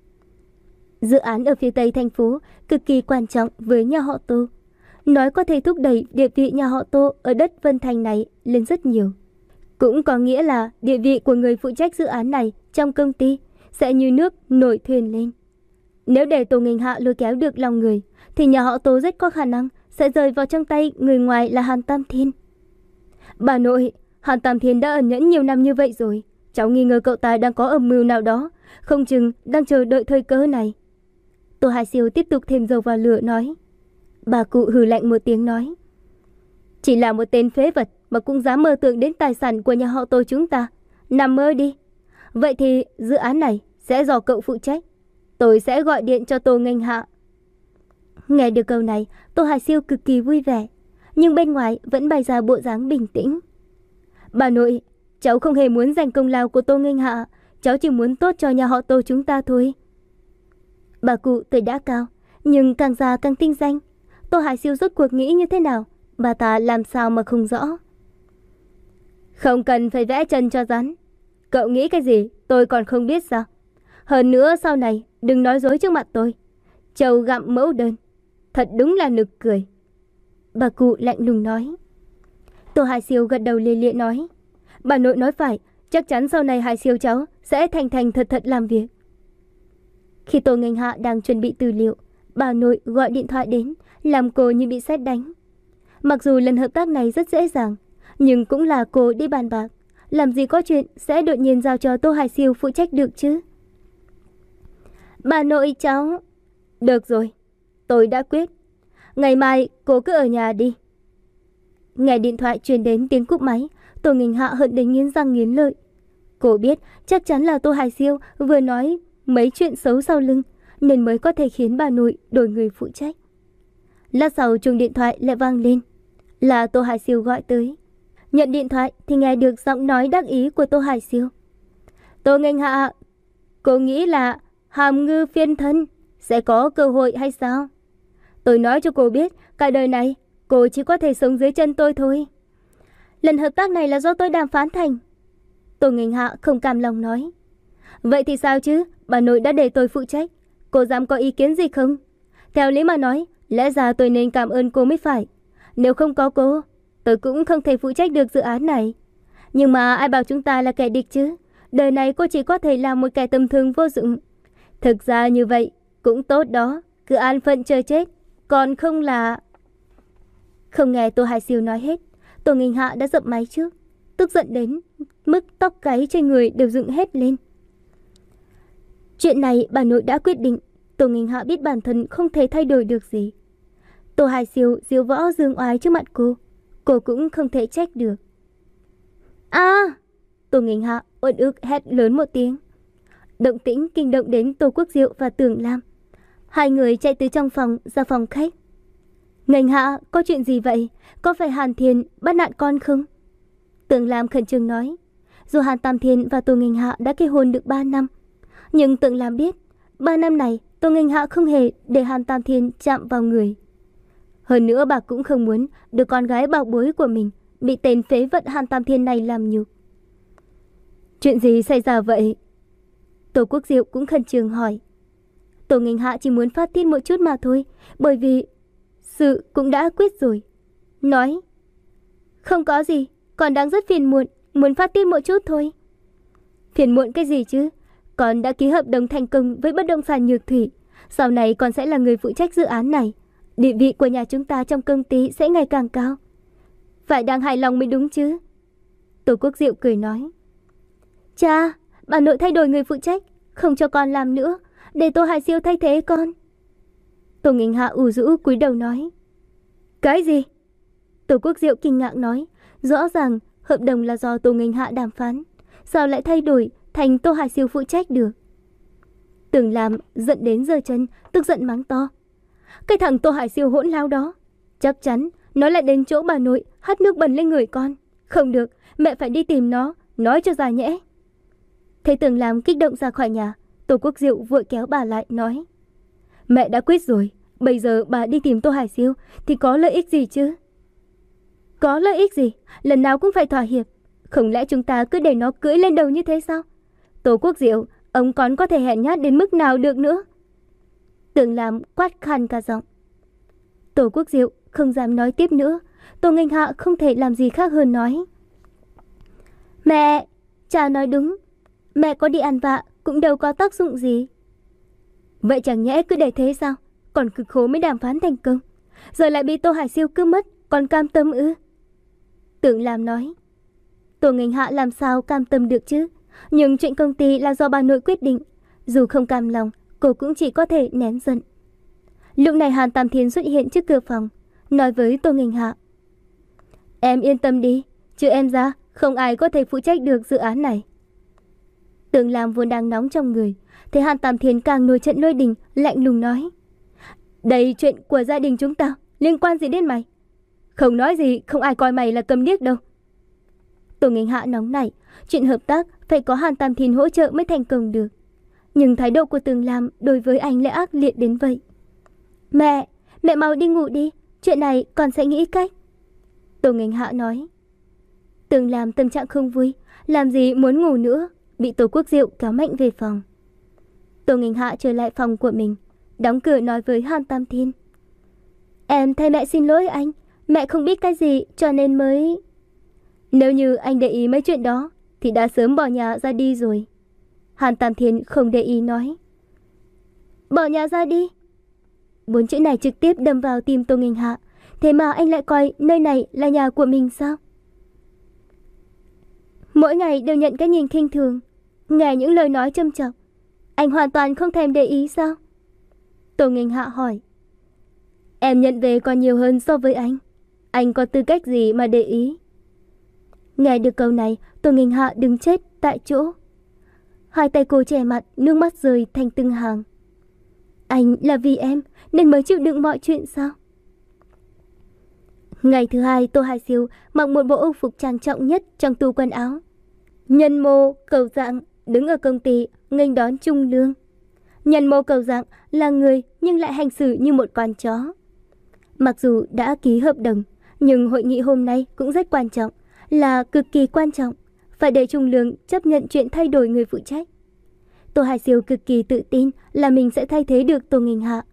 Speaker 1: Dự án ở phía tây thành phố cực kỳ quan trọng với nhà họ Tô, nói có thể thúc đẩy địa vị nhà họ Tô ở đất Vân Thành này lên rất nhiều. Cũng có nghĩa là địa vị của người phụ trách dự án này trong công ty sẽ như nước nổi thuyền lên. Nếu để Tô Nghênh Hạ lôi kéo được lòng người, thì nhà họ Tô rất có khả năng sẽ rơi vào trong tay người ngoài là Hàn Tam Thiên. Bà nội, Hàn Tam Thiên đã ẩn nhẫn nhiều năm như vậy rồi, cháu nghi ngờ cậu ta đang có âm mưu nào đó, không chừng đang chờ đợi thời cơ này. Tô Hải Siêu tiếp tục thêm dầu vào lửa nói. Bà cụ hừ lạnh một tiếng nói, chỉ là một tên phế vật mà cũng dám mơ tưởng đến tài sản của nhà họ Tô chúng ta, nằm mơ đi. Vậy thì dự án này sẽ do cậu phụ trách, tôi sẽ gọi điện cho Tô Nghênh Hạ. Nghe được câu này, Tô Hải Siêu cực kỳ vui vẻ, nhưng bên ngoài vẫn bày ra bộ dáng bình tĩnh. Bà nội, cháu không hề muốn giành công lao của Tô Nghênh Hạ, cháu chỉ muốn tốt cho nhà họ Tô chúng ta thôi. Bà cụ tuổi đã cao, nhưng càng già càng tinh danh. Tô Hải Siêu rốt cuộc nghĩ như thế nào, bà ta làm sao mà không rõ. Không cần phải vẽ chân cho rắn. Cậu nghĩ cái gì tôi còn không biết sao? Hơn nữa sau này đừng nói dối trước mặt tôi. Trâu gặm mẫu đơn, thật đúng là nực cười. Bà cụ lạnh lùng nói. Tô Hải Siêu gật đầu lia lịa nói, bà nội nói phải, chắc chắn sau này Hải Siêu cháu sẽ thành thành thật thật làm việc. Khi Tô Nghênh Hạ đang chuẩn bị tư liệu, bà nội gọi điện thoại đến, làm cô như bị sét đánh. Mặc dù lần hợp tác này rất dễ dàng, nhưng cũng là cô đi bàn bạc, làm gì có chuyện sẽ đột nhiên giao cho Tô Hải Siêu phụ trách được chứ. Bà nội cháu... Được rồi, tôi đã quyết. Ngày mai cô cứ ở nhà đi. Nghe điện thoại truyền đến tiếng cúp máy, Tô Nghênh Hạ hận đến nghiến răng nghiến lợi. Cô biết chắc chắn là Tô Hải Siêu vừa nói mấy chuyện xấu sau lưng, nên mới có thể khiến bà nội đổi người phụ trách. Lát sau chuông điện thoại lại vang lên, là Tô Hải Siêu gọi tới. Nhận điện thoại thì nghe được giọng nói đắc ý của Tô Hải Siêu. Tô Nghênh Hạ, cô nghĩ là hàm ngư phiên thân sẽ có cơ hội hay sao? Tôi nói cho cô biết, cả đời này cô chỉ có thể sống dưới chân tôi thôi. Lần hợp tác này là do tôi đàm phán thành. Tô Nghênh Hạ không cam lòng nói. Vậy thì sao chứ, bà nội đã để tôi phụ trách, cô dám có ý kiến gì không? Theo lý mà nói, Lẽ ra tôi nên cảm ơn cô mới phải. Nếu không có cô, tôi cũng không thể phụ trách được dự án này. Nhưng mà ai bảo chúng ta là kẻ địch chứ? Đời này cô chỉ có thể là một kẻ tầm thường vô dụng. Thực ra như vậy cũng tốt đó, cứ an phận chờ chết, còn không là... Không nghe Tô Hải Siêu nói hết, Tô Nghênh Hạ đã dậm máy trước, tức giận đến mức tóc gáy trên người đều dựng hết lên. Chuyện này bà nội đã quyết định, Tô Nghênh Hạ biết bản thân không thể thay đổi được gì. Tô Hải Siêu diếu võ dương oai trước mặt cô, cô cũng không thể trách được. À! Tô Nghênh Hạ uất ức hét lớn một tiếng. Động tĩnh kinh động đến Tô Quốc Diệu và Tưởng Lam. Hai người chạy từ trong phòng ra phòng khách. Nghênh Hạ, có chuyện gì vậy? Có phải Hàn Thiên bắt nạt con không? Tưởng Lam khẩn trương nói. Dù Hàn Tam Thiên và Tô Nghênh Hạ đã kết hôn được ba năm, nhưng Tưởng Lam biết ba năm này Tô Nghênh Hạ không hề để Hàn Tam Thiên chạm vào người. Hơn nữa bà cũng không muốn đứa con gái bảo bối của mình bị tên phế vật Hàn Tam Thiên này làm nhục. Chuyện gì xảy ra vậy? Tô Quốc Diệu cũng khẩn trương hỏi. Tô Nghênh Hạ chỉ muốn phát tiết một chút mà thôi, bởi vì sự cũng đã quyết rồi. Nói, không có gì, con đang rất phiền muộn, muốn phát tiết một chút thôi. Phiền muộn cái gì chứ? Con đã ký hợp đồng thành công với bất động sản Nhược Thủy. Sau này con sẽ là người phụ trách dự án này. Địa vị của nhà chúng ta trong công ty sẽ ngày càng cao. Phải đang hài lòng mới đúng chứ? Tô Quốc Diệu cười nói. Cha, bà nội thay đổi người phụ trách, không cho con làm nữa, để Tô Hải Siêu thay thế con. Tô Nghênh Hạ ủ rũ cúi đầu nói. Cái gì? Tô Quốc Diệu kinh ngạc nói. Rõ ràng hợp đồng là do Tô Nghênh Hạ đàm phán, sao lại thay đổi thành Tô Hải Siêu phụ trách được? Tưởng Lam giận đến giơ chân, tức giận mắng to. Cái thằng Tô Hải Siêu hỗn láo đó, chắc chắn nó lại đến chỗ bà nội hắt nước bẩn lên người con. Không được, mẹ phải đi tìm nó, nói cho ra nhẽ. Thấy Tưởng Lam kích động ra khỏi nhà, Tô Quốc Diệu vội kéo bà lại nói. Mẹ đã quyết rồi, bây giờ bà đi tìm Tô Hải Siêu thì có lợi ích gì chứ? Có lợi ích gì? Lần nào cũng phải thỏa hiệp. Không lẽ chúng ta cứ để nó cưỡi lên đầu như thế sao? Tô Quốc Diệu, ông còn có thể hèn nhát đến mức nào được nữa? Tưởng Lam quát khan cả giọng. Tô Quốc Diệu không dám nói tiếp nữa. Tô Nghênh Hạ không thể làm gì khác hơn nói. Mẹ, cha nói đúng. Mẹ có đi ăn vạ cũng đâu có tác dụng gì. Vậy chẳng nhẽ cứ để thế sao? Còn cực khổ mới đàm phán thành công, giờ lại bị Tô Hải Siêu cướp mất, còn cam tâm ư? Tưởng Lam nói. Tô Nghênh Hạ làm sao cam tâm được chứ? Nhưng chuyện công ty là do bà nội quyết định, dù không cam lòng, cô cũng chỉ có thể nén giận. Lúc này Hàn Tam Thiên xuất hiện trước cửa phòng, nói với Tô Nghênh Hạ. Em yên tâm đi, trừ em ra, không ai có thể phụ trách được dự án này. Tưởng Lam vốn đang nóng trong người, thấy Hàn Tam Thiên càng nổi trận lôi đình, lạnh lùng nói. Đây chuyện của gia đình chúng ta, liên quan gì đến mày? Không nói gì, không ai coi mày là cầm điếc đâu. Tô Nghênh Hạ nóng nảy, chuyện hợp tác phải có Hàn Tam Thiên hỗ trợ mới thành công được. Nhưng thái độ của Tưởng Lam đối với anh lại ác liệt đến vậy. Mẹ, mẹ mau đi ngủ đi, chuyện này con sẽ nghĩ cách. Tô Nghênh Hạ nói. Tưởng Lam tâm trạng không vui, làm gì muốn ngủ nữa, bị Tô Quốc Diệu kéo mạnh về phòng. Tô Nghênh Hạ trở lại phòng của mình, đóng cửa nói với Hàn Tam Thiên. Em thay mẹ xin lỗi anh, mẹ không biết cái gì cho nên mới... Nếu như anh để ý mấy chuyện đó thì đã sớm bỏ nhà ra đi rồi. Hàn Tam Thiên không để ý nói. Bỏ nhà ra đi? Bốn chữ này trực tiếp đâm vào tim Tô Nghênh Hạ. Thế mà anh lại coi nơi này là nhà của mình sao? Mỗi ngày đều nhận cái nhìn khinh thường, nghe những lời nói châm chọc, anh hoàn toàn không thèm để ý sao? Tô Nghênh Hạ hỏi. Em nhận về còn nhiều hơn so với anh, anh có tư cách gì mà để ý? Nghe được câu này, Tô Nghênh Hạ đứng chết tại chỗ. Hai tay cô che mặt, nước mắt rơi thành từng hàng. Anh là vì em nên mới chịu đựng mọi chuyện sao? Ngày thứ hai, Tô Hải Siêu mặc một bộ âu phục trang trọng nhất trong tủ quần áo. Nhân mô cầu dạng đứng ở công ty nghênh đón Trung Lương. Nhân mô cầu dạng là người nhưng lại hành xử như một con chó. Mặc dù đã ký hợp đồng, nhưng hội nghị hôm nay cũng rất quan trọng, là cực kỳ quan trọng, phải để Trung Lương chấp nhận chuyện thay đổi người phụ trách. Tô Hải Siêu cực kỳ tự tin là mình sẽ thay thế được Tô Nghênh Hạ.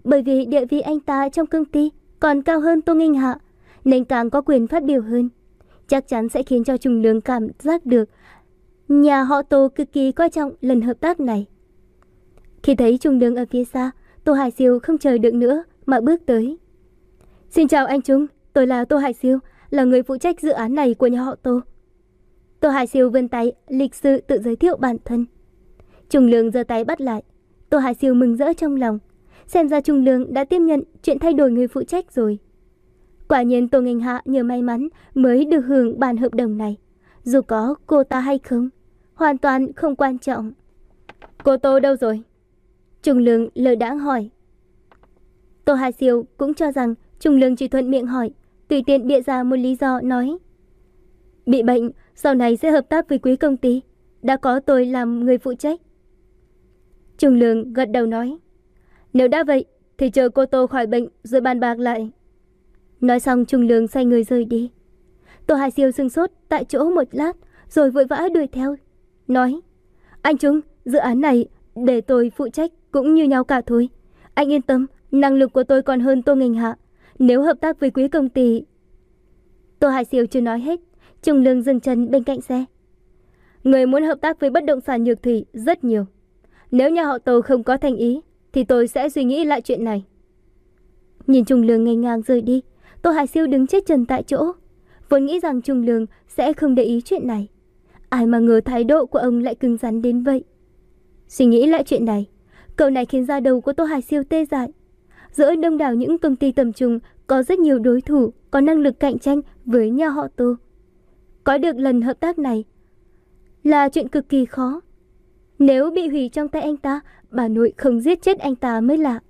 Speaker 1: Bởi vì địa vị anh ta trong công ty còn cao hơn Tô Nghênh Hạ, nên càng có quyền phát biểu hơn. Chắc chắn sẽ khiến cho Trung Lương cảm giác được nhà họ Tô cực kỳ coi trọng lần hợp tác này. Khi thấy Trung Lương ở phía xa, Tô Hải Siêu không chờ được nữa mà bước tới. Xin chào anh Trung, tôi là Tô Hải Siêu, là người phụ trách dự án này của nhà họ Tô. Tô Hải Siêu vươn tay, lịch sự tự giới thiệu bản thân. Trung Lương giơ tay bắt lại. Tô Hải Siêu mừng rỡ trong lòng. Xem ra Trung Lương đã tiếp nhận chuyện thay đổi người phụ trách rồi. Quả nhiên Tô Nghênh Hạ nhờ may mắn mới được hưởng bản hợp đồng này. Dù có cô ta hay không, hoàn toàn không quan trọng. Cô Tô đâu rồi? Trung Lương lơ đãng hỏi. Tô Hải Siêu cũng cho rằng Trung Lương chỉ thuận miệng hỏi, tùy tiện bịa ra một lý do nói. Bị bệnh, sau này sẽ hợp tác với quý công ty. Đã có tôi làm người phụ trách. Trung Lương gật đầu nói. Nếu đã vậy, thì chờ cô Tô khỏi bệnh rồi bàn bạc lại. Nói xong Trung Lương xoay người rời đi. Tô Hải Siêu sững sốt tại chỗ một lát, rồi vội vã đuổi theo. Nói, anh Trung, dự án này để tôi phụ trách cũng như nhau cả thôi. Anh yên tâm, năng lực của tôi còn hơn Tô Nghênh Hạ. Nếu hợp tác với quý công ty... Tô Hải Siêu chưa nói hết, Trung Lương dừng chân bên cạnh xe. Người muốn hợp tác với bất động sản Nhược Thủy rất nhiều. Nếu nhà họ Tô không có thành ý, thì tôi sẽ suy nghĩ lại chuyện này. Nhìn Trung Lương ngây ngang rời đi, Tô Hải Siêu đứng chết chân tại chỗ. Vốn nghĩ rằng Trung Lương sẽ không để ý chuyện này. Ai mà ngờ thái độ của ông lại cứng rắn đến vậy. Suy nghĩ lại chuyện này, câu này khiến da đầu của Tô Hải Siêu tê dại. Giữa đông đảo những công ty tầm trung có rất nhiều đối thủ có năng lực cạnh tranh với nhà họ Tô. Có được lần hợp tác này là chuyện cực kỳ khó. Nếu bị hủy trong tay anh ta, bà nội không giết chết anh ta mới lạ.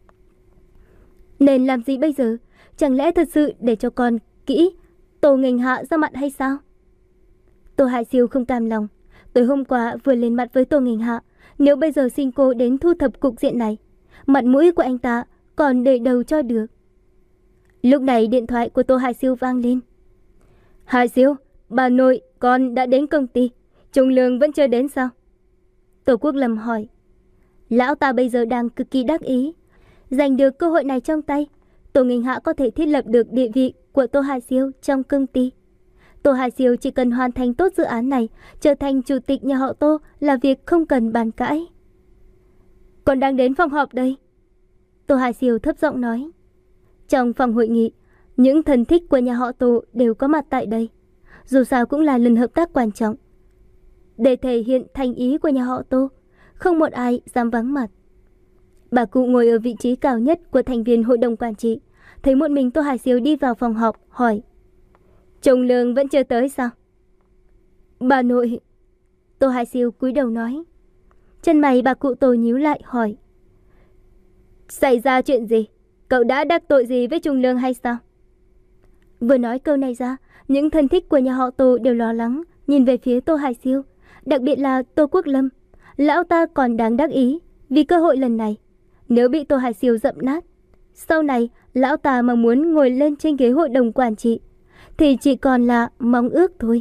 Speaker 1: Nên làm gì bây giờ? Chẳng lẽ thật sự để cho con kỹ Tô Nghênh Hạ ra mặt hay sao? Tô Hải Siêu không cam lòng. Tối hôm qua vừa lên mặt với Tô Nghênh Hạ. Nếu bây giờ xin cô đến thu thập cục diện này, mặt mũi của anh ta còn để đầu cho được. Lúc này điện thoại của Tô Hải Siêu vang lên. Hải Siêu, bà nội con đã đến công ty. Trung Lương vẫn chưa đến sao? Tô Quốc Lâm hỏi. Lão ta bây giờ đang cực kỳ đắc ý. Giành được cơ hội này trong tay, Tô Nghênh Hạ có thể thiết lập được địa vị của Tô Hải Siêu trong công ty. Tô Hải Siêu chỉ cần hoàn thành tốt dự án này, trở thành chủ tịch nhà họ Tô là việc không cần bàn cãi. Con đang đến phòng họp đây. Tô Hải Siêu thấp giọng nói. Trong phòng hội nghị, những thân thích của nhà họ Tô đều có mặt tại đây. Dù sao cũng là lần hợp tác quan trọng. Để thể hiện thành ý của nhà họ Tô, không một ai dám vắng mặt. Bà cụ ngồi ở vị trí cao nhất của thành viên hội đồng quản trị, thấy một mình Tô Hải Siêu đi vào phòng họp, hỏi. Trung Lương vẫn chưa tới sao? Bà nội... Tô Hải Siêu cúi đầu nói. Chân mày bà cụ Tô nhíu lại hỏi. Xảy ra chuyện gì? Cậu đã đắc tội gì với Trung Lương hay sao? Vừa nói câu này ra, những thân thích của nhà họ Tô đều lo lắng, nhìn về phía Tô Hải Siêu. Đặc biệt là Tô Quốc Lâm. Lão ta còn đáng đắc ý vì cơ hội lần này. Nếu bị Tô Hải Siêu dậm nát, sau này lão ta mà muốn ngồi lên trên ghế hội đồng quản trị thì chỉ còn là mong ước thôi.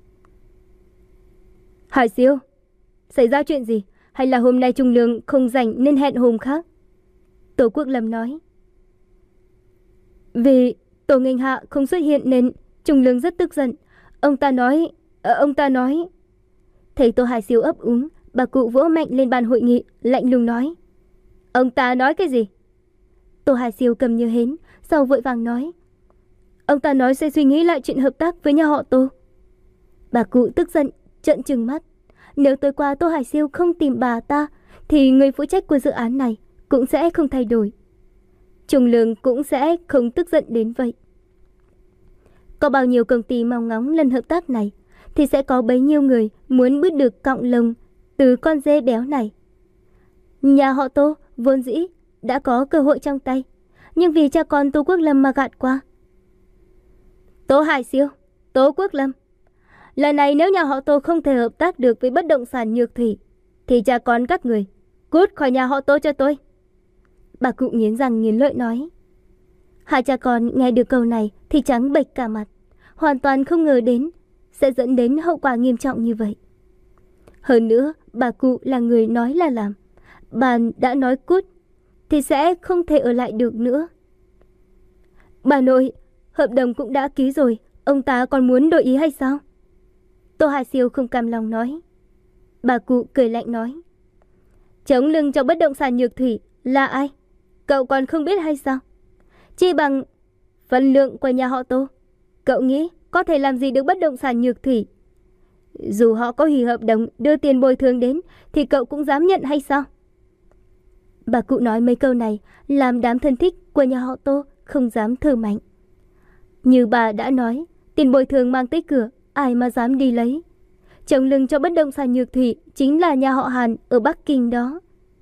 Speaker 1: Hải Siêu, xảy ra chuyện gì? Hay là hôm nay Trung Lương không rảnh nên hẹn hôm khác? Tô Quốc Lâm nói. Vì Tô Nghênh Hạ không xuất hiện nên Trung Lương rất tức giận. Ông ta nói... À, ông ta nói... Thấy Tô Hải Siêu ấp úng, bà cụ vỗ mạnh lên bàn hội nghị, lạnh lùng nói. Ông ta nói cái gì? Tô Hải Siêu cầm như hến, sau vội vàng nói. Ông ta nói sẽ suy nghĩ lại chuyện hợp tác với nhà họ Tô. Bà cụ tức giận, trợn trừng mắt. Nếu tối qua Tô Hải Siêu không tìm bà ta, thì người phụ trách của dự án này cũng sẽ không thay đổi. Trung Lương cũng sẽ không tức giận đến vậy. Có bao nhiêu công ty mong ngóng lần hợp tác này, thì sẽ có bấy nhiêu người muốn bứt được cọng lông từ con dê béo này. Nhà họ Tô vốn dĩ đã có cơ hội trong tay, nhưng vì cha con Tô Quốc Lâm mà gạt qua. Tô Hải Siêu, Tô Quốc Lâm, lần này nếu nhà họ Tô không thể hợp tác được với bất động sản Nhược Thủy, thì cha con các người cút khỏi nhà họ Tô cho tôi. Bà cụ nghiến răng nghiến lợi nói. Hai cha con nghe được câu này thì trắng bệch cả mặt, hoàn toàn không ngờ đến sẽ dẫn đến hậu quả nghiêm trọng như vậy. Hơn nữa, bà cụ là người nói là làm. Bà đã nói cút thì sẽ không thể ở lại được nữa. Bà nội, hợp đồng cũng đã ký rồi, ông ta còn muốn đổi ý hay sao? Tô Hải Siêu không cam lòng nói. Bà cụ cười lạnh nói. Chống lưng cho bất động sản Nhược Thủy là ai? Cậu còn không biết hay sao? Chỉ bằng phần lượng của nhà họ Tô, cậu nghĩ có thể làm gì được bất động sản Nhược Thủy? Dù họ có hủy hợp đồng đưa tiền bồi thường đến thì cậu cũng dám nhận hay sao? Bà cụ nói mấy câu này làm đám thân thích của nhà họ Tô không dám thở mạnh. Như bà đã nói, tiền bồi thường mang tới cửa, ai mà dám đi lấy? Chống lưng cho bất động sản Nhược Thủy chính là nhà họ Hàn ở Bắc Kinh đó.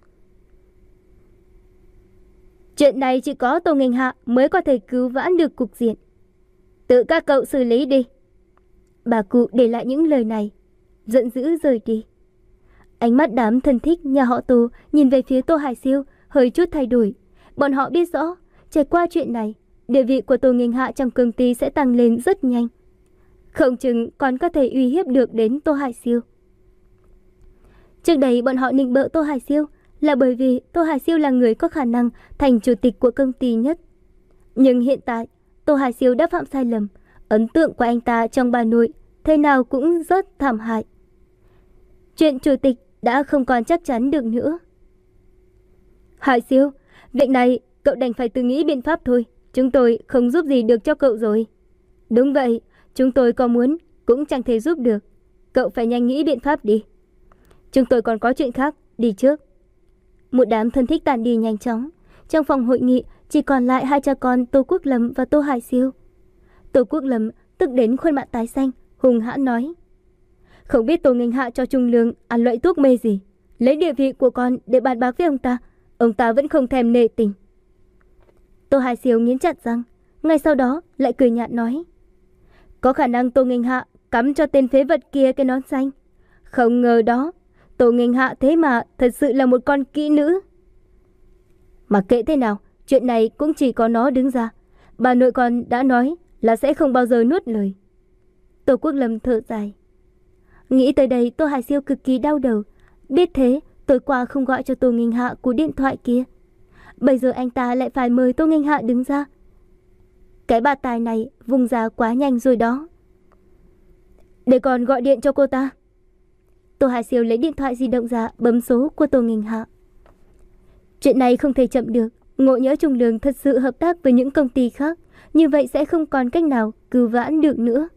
Speaker 1: Chuyện này chỉ có Tô Nghênh Hạ mới có thể cứu vãn được cục diện. Tự các cậu xử lý đi. Bà cụ để lại những lời này, giận dữ rời đi. Ánh mắt đám thân thích nhà họ Tô nhìn về phía Tô Hải Siêu hơi chút thay đổi. Bọn họ biết rõ, trải qua chuyện này, địa vị của Tô Nghênh Hạ trong công ty sẽ tăng lên rất nhanh. Không chừng còn có thể uy hiếp được đến Tô Hải Siêu. Trước đây bọn họ nịnh bợ Tô Hải Siêu là bởi vì Tô Hải Siêu là người có khả năng thành chủ tịch của công ty nhất. Nhưng hiện tại, Tô Hải Siêu đã phạm sai lầm. Ấn tượng của anh ta trong bà nội thế nào cũng rất thảm hại. Chuyện chủ tịch đã không còn chắc chắn được nữa. Hải Siêu, việc này cậu đành phải tự nghĩ biện pháp thôi. Chúng tôi không giúp gì được cho cậu rồi. Đúng vậy, chúng tôi có muốn cũng chẳng thể giúp được. Cậu phải nhanh nghĩ biện pháp đi. Chúng tôi còn có chuyện khác, đi trước. Một đám thân thích tàn đi nhanh chóng. Trong phòng hội nghị chỉ còn lại hai cha con Tô Quốc Lâm và Tô Hải Siêu. Tô Quốc Lâm tức đến khuôn mặt tái xanh, hùng hãn nói. Không biết Tô Nghênh Hạ cho Trung Lương ăn loại thuốc mê gì, lấy địa vị của con để bàn bạc với ông ta. Ông ta vẫn không thèm nể tình. Tô Hải Siêu nghiến chặt răng, ngay sau đó lại cười nhạt nói. Có khả năng Tô Nghênh Hạ cắm cho tên phế vật kia cái nón xanh. Không ngờ đó, Tô Nghênh Hạ thế mà thật sự là một con kỹ nữ. Mà kệ thế nào, chuyện này cũng chỉ có nó đứng ra. Bà nội con đã nói là sẽ không bao giờ nuốt lời. Tô Quốc Lâm thở dài. Nghĩ tới đây, Tô Hải Siêu cực kỳ đau đầu. Biết thế, tối qua không gọi cho Tô Nghênh Hạ cú điện thoại kia. Bây giờ anh ta lại phải mời Tô Nghênh Hạ đứng ra. Cái bà tài này vùng ra quá nhanh rồi đó. Để còn gọi điện cho cô ta. Tô Hải Siêu lấy điện thoại di động ra, bấm số của Tô Nghênh Hạ. Chuyện này không thể chậm được. Ngộ nhỡ Trung Lương thật sự hợp tác với những công ty khác, như vậy sẽ không còn cách nào cứu vãn được nữa.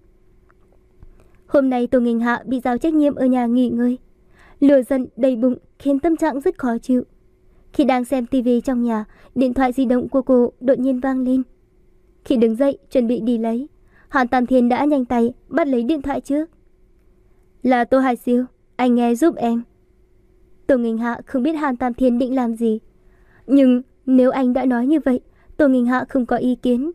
Speaker 1: Hôm nay Tô Nghênh Hạ bị giao trách nhiệm ở nhà nghỉ ngơi. Lửa giận đầy bụng khiến tâm trạng rất khó chịu. Khi đang xem tivi trong nhà, điện thoại di động của cô đột nhiên vang lên. Khi đứng dậy chuẩn bị đi lấy, Hàn Tam Thiên đã nhanh tay bắt lấy điện thoại trước. Là Tô Hải Siêu, anh nghe giúp em. Tô Nghênh Hạ không biết Hàn Tam Thiên định làm gì, nhưng nếu anh đã nói như vậy, Tô Nghênh Hạ không có ý kiến.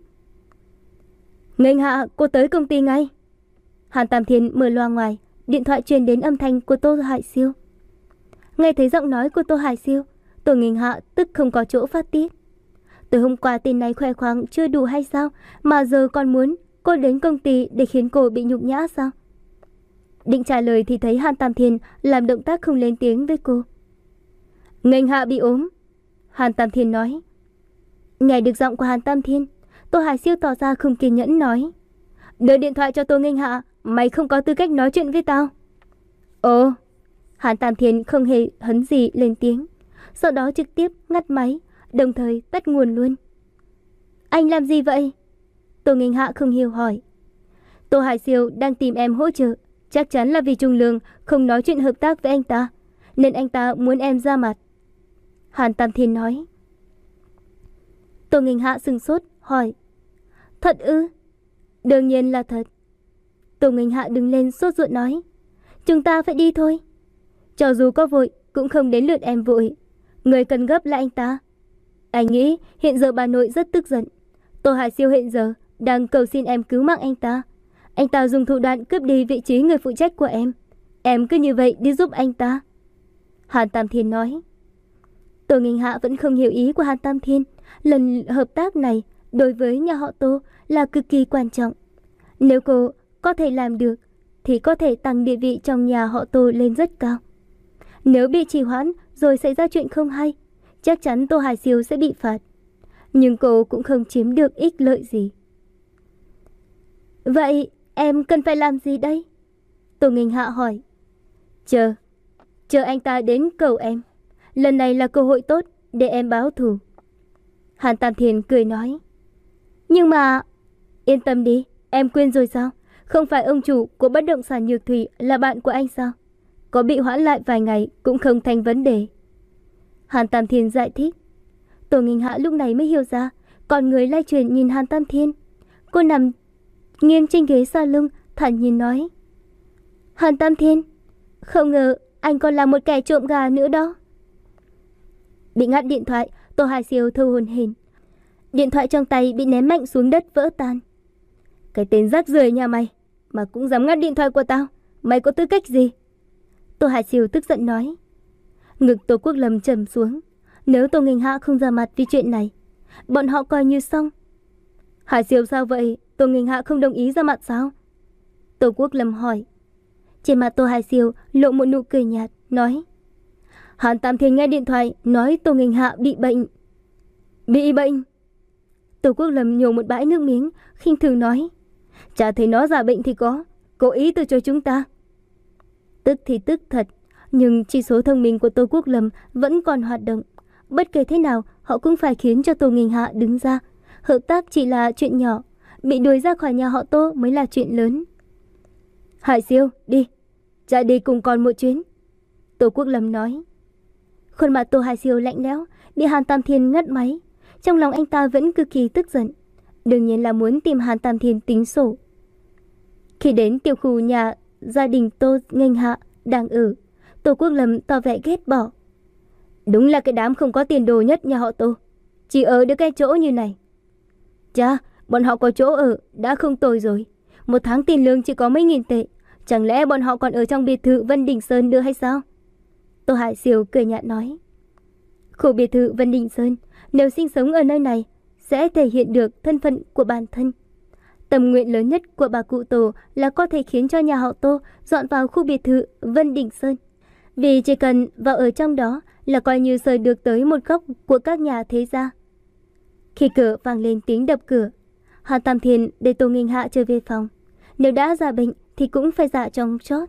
Speaker 1: Nghênh Hạ, cô tới công ty ngay. Hàn Tam Thiên mở loa ngoài, điện thoại truyền đến âm thanh của Tô Hải Siêu. Nghe thấy giọng nói của Tô Hải Siêu, Tô Nghênh Hạ tức không có chỗ phát tiết. Từ hôm qua tên này khoe khoang chưa đủ hay sao, mà giờ còn muốn cô đến công ty để khiến cô bị nhục nhã sao? Định trả lời thì thấy Hàn Tam Thiên làm động tác không lên tiếng với cô. Nghênh Hạ bị ốm, Hàn Tam Thiên nói. Nghe được giọng của Hàn Tam Thiên, Tô Hải Siêu tỏ ra không kiên nhẫn nói. Đưa điện thoại cho Tô Nghênh Hạ, mày không có tư cách nói chuyện với tao. Ồ, Hàn Tam Thiên không hề hấn gì lên tiếng, sau đó trực tiếp ngắt máy, đồng thời tắt nguồn luôn. Anh làm gì vậy? Tô Nghênh Hạ không hiểu hỏi. Tô Hải Siêu đang tìm em hỗ trợ, chắc chắn là vì Trung Lương không nói chuyện hợp tác với anh ta, nên anh ta muốn em ra mặt. Hàn Tam Thiên nói. Tô Nghênh Hạ sừng sốt hỏi. Thật ư? Đương nhiên là thật. Tô Nghênh Hạ đứng lên sốt ruột nói. Chúng ta phải đi thôi. Cho dù có vội cũng không đến lượt em vội. Người cần gấp là anh ta. Anh nghĩ hiện giờ bà nội rất tức giận. Tô Hải Siêu hiện giờ đang cầu xin em cứu mạng anh ta. Anh ta dùng thủ đoạn cướp đi vị trí người phụ trách của em. Em cứ như vậy đi giúp anh ta. Hàn Tam Thiên nói. Tô Nghênh Hạ vẫn không hiểu ý của Hàn Tam Thiên. Lần hợp tác này đối với nhà họ Tô là cực kỳ quan trọng. Nếu cô có thể làm được thì có thể tăng địa vị trong nhà họ Tô lên rất cao. Nếu bị trì hoãn rồi xảy ra chuyện không hay, chắc chắn Tô Hải Siêu sẽ bị phạt. Nhưng cô cũng không chiếm được ích lợi gì. Vậy em cần phải làm gì đây? Tô Nghênh Hạ hỏi. Chờ, chờ anh ta đến cầu em. Lần này là cơ hội tốt để em báo thù. Hàn Tam Thiên cười nói. Nhưng mà... Yên tâm đi, em quên rồi sao? Không phải ông chủ của bất động sản Nhược Thủy là bạn của anh sao? Có bị hoãn lại vài ngày cũng không thành vấn đề. Hàn Tam Thiên giải thích. Tô Nghênh Hạ lúc này mới hiểu ra, còn người lay chuyển nhìn Hàn Tam Thiên. Cô nằm nghiêng trên ghế salon, thản nhiên nói. Hàn Tam Thiên, không ngờ anh còn là một kẻ trộm gà nữa đó. Bị ngắt điện thoại, Tô Hải Siêu thở hổn hển. Điện thoại trong tay bị ném mạnh xuống đất vỡ tan. Cái tên rác rưởi nhà mày mà cũng dám ngắt điện thoại của tao, mày có tư cách gì? Tô Hải Siêu tức giận nói. Ngực Tô Quốc Lâm trầm xuống. Nếu Tô Nghênh Hạ không ra mặt vì chuyện này, bọn họ coi như xong. Hải Siêu sao vậy? Tô Nghênh Hạ không đồng ý ra mặt sao? Tô Quốc Lâm hỏi. Trên mặt Tô Hải Siêu lộ một nụ cười nhạt, nói. Hàn Tam Thiên nghe điện thoại nói Tô Nghênh Hạ bị bệnh. Bị bệnh? Tô Quốc Lâm nhổ một bãi nước miếng, khinh thường nói. Chả thấy nó giả bệnh thì có, cố ý từ chối chúng ta. Tức thì tức thật, nhưng chỉ số thông minh của Tô Quốc Lâm vẫn còn hoạt động. Bất kể thế nào, họ cũng phải khiến cho Tô Nghênh Hạ đứng ra. Hợp tác chỉ là chuyện nhỏ, bị đuổi ra khỏi nhà họ Tô mới là chuyện lớn. Hải Siêu, đi, chạy đi cùng con một chuyến. Tô Quốc Lâm nói. Khuôn mặt Tô Hải Siêu lạnh lẽo, bị Hàn Tam Thiên ngắt máy. Trong lòng anh ta vẫn cực kỳ tức giận, đương nhiên là muốn tìm Hàn Tam Thiên tính sổ. Khi đến tiểu khu nhà gia đình Tô Nghênh Hạ đang ở, Tô Quốc Lâm tỏ vẻ ghét bỏ. Đúng là cái đám không có tiền đồ nhất nhà họ Tô, chỉ ở được cái chỗ như này. Chà, bọn họ có chỗ ở đã không tồi rồi. Một tháng tiền lương chỉ có mấy nghìn tệ, chẳng lẽ bọn họ còn ở trong biệt thự Vân Đình Sơn nữa hay sao? Tô Hải Siêu cười nhạt nói. Khu biệt thự Vân Đình Sơn, nếu sinh sống ở nơi này sẽ thể hiện được thân phận của bản thân. Tâm nguyện lớn nhất của bà cụ Tô là có thể khiến cho nhà họ Tô dọn vào khu biệt thự Vân Đình Sơn. Vì chỉ cần vào ở trong đó là coi như sờ được tới một góc của các nhà thế gia. Khi cửa vang lên tiếng đập cửa, Hàn Tam Thiên để Tô Nghênh Hạ trở về phòng. Nếu đã giả bệnh thì cũng phải giả trong chót.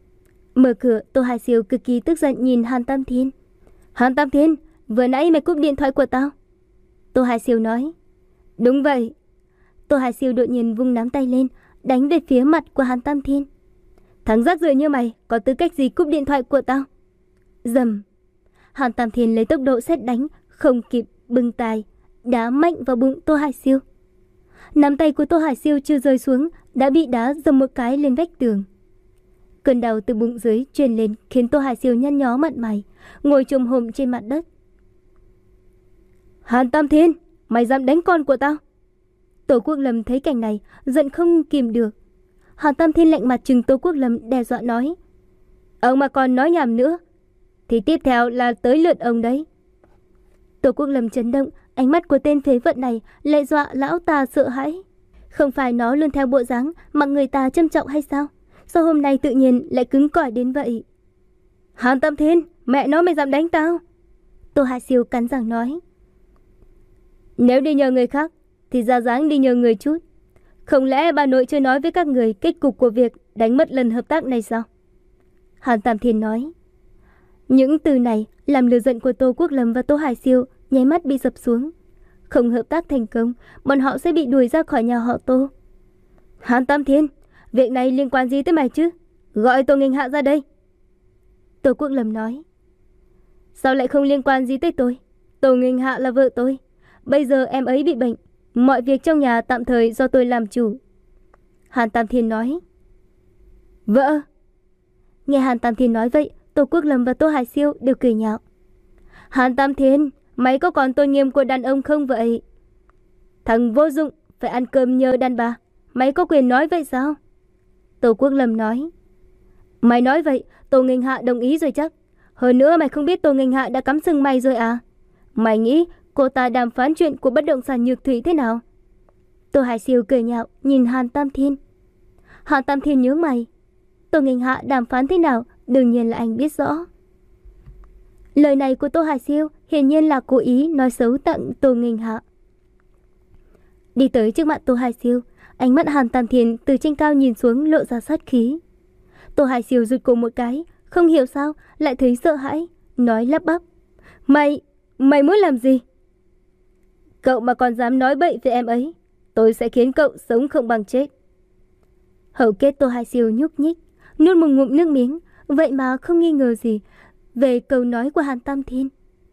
Speaker 1: Mở cửa, Tô Hải Siêu cực kỳ tức giận nhìn Hàn Tam Thiên. Hàn Tam Thiên, vừa nãy mày cúp điện thoại của tao. Tô Hải Siêu nói. Đúng vậy. Tô Hải Siêu đột nhiên vung nắm tay lên, đánh về phía mặt của Hàn Tam Thiên. Thằng rác rưởi như mày có tư cách gì cúp điện thoại của tao? Dầm. Hàn Tam Thiên lấy tốc độ sét đánh, không kịp bưng tài, đá mạnh vào bụng Tô Hải Siêu. Nắm tay của Tô Hải Siêu chưa rơi xuống đã bị đá dầm một cái lên vách tường. Cơn đau từ bụng dưới truyền lên khiến Tô Hải Siêu nhăn nhó mặt mày, ngồi chồm hổm trên mặt đất. Hàn Tam Thiên, mày dám đánh con của tao? Tô Quốc Lâm thấy cảnh này, giận không kìm được. Hàn Tam Thiên lạnh mặt trừng Tô Quốc Lâm, đe dọa nói. Ông mà còn nói nhảm nữa thì tiếp theo là tới lượt ông đấy. Tô Quốc Lâm chấn động, ánh mắt của tên phế vật này lại dọa lão ta sợ hãi. Không phải nó luôn theo bộ dáng mà người ta trân trọng hay sao? Sao hôm nay tự nhiên lại cứng cỏi đến vậy? Hàn Tam Thiên, mẹ nói mày dám đánh tao? Tô Hải Siêu cắn răng nói. Nếu đi nhờ người khác thì ra dáng đi nhờ người chút. Không lẽ bà nội chưa nói với các người kết cục của việc đánh mất lần hợp tác này sao? Hàn Tam Thiên nói. Những từ này làm lửa giận của Tô Quốc Lâm và Tô Hải Siêu nháy mắt bị sập xuống. Không hợp tác thành công, bọn họ sẽ bị đuổi ra khỏi nhà họ Tô. Hàn Tam Thiên, việc này liên quan gì tới mày chứ? Gọi Tô Nghênh Hạ ra đây. Tô Quốc Lâm nói. Sao lại không liên quan gì tới tôi? Tô Nghênh Hạ là vợ tôi. Bây giờ em ấy bị bệnh, mọi việc trong nhà tạm thời do tôi làm chủ. Hàn Tam Thiên nói. Vợ. Nghe Hàn Tam Thiên nói vậy, Tô Quốc Lâm và Tô Hải Siêu đều cười nhạo. Hàn Tam Thiên, mày có còn tôn nghiêm của đàn ông không vậy? Thằng vô dụng, phải ăn cơm nhờ đàn bà. Mày có quyền nói vậy sao? Tô Quốc Lâm nói. Mày nói vậy, Tô Nghênh Hạ đồng ý rồi chắc. Hơn nữa mày không biết Tô Nghênh Hạ đã cắm sừng mày rồi à? Mày nghĩ cô ta đàm phán chuyện của bất động sản Nhược Thủy thế nào? Tô Hải Siêu cười nhạo nhìn Hàn Tam Thiên. Hàn Tam Thiên nhướng mày. Tô Nghênh Hạ đàm phán thế nào, đương nhiên là anh biết rõ. Lời này của Tô Hải Siêu hiển nhiên là cố ý nói xấu tặng Tô Nghênh Hạ. Đi tới trước mặt Tô Hải Siêu, ánh mắt Hàn Tam Thiên từ trên cao nhìn xuống lộ ra sát khí. Tô Hải Siêu rụt cổ một cái, không hiểu sao lại thấy sợ hãi, nói lắp bắp: Mày, mày muốn làm gì? Cậu mà còn dám nói bậy với em ấy, tôi sẽ khiến cậu sống không bằng chết. Hầu kết Tô Hải Siêu nhúc nhích, nuốt một ngụm nước miếng, vậy mà không nghi ngờ gì về câu nói của Hàn Tam Thiên.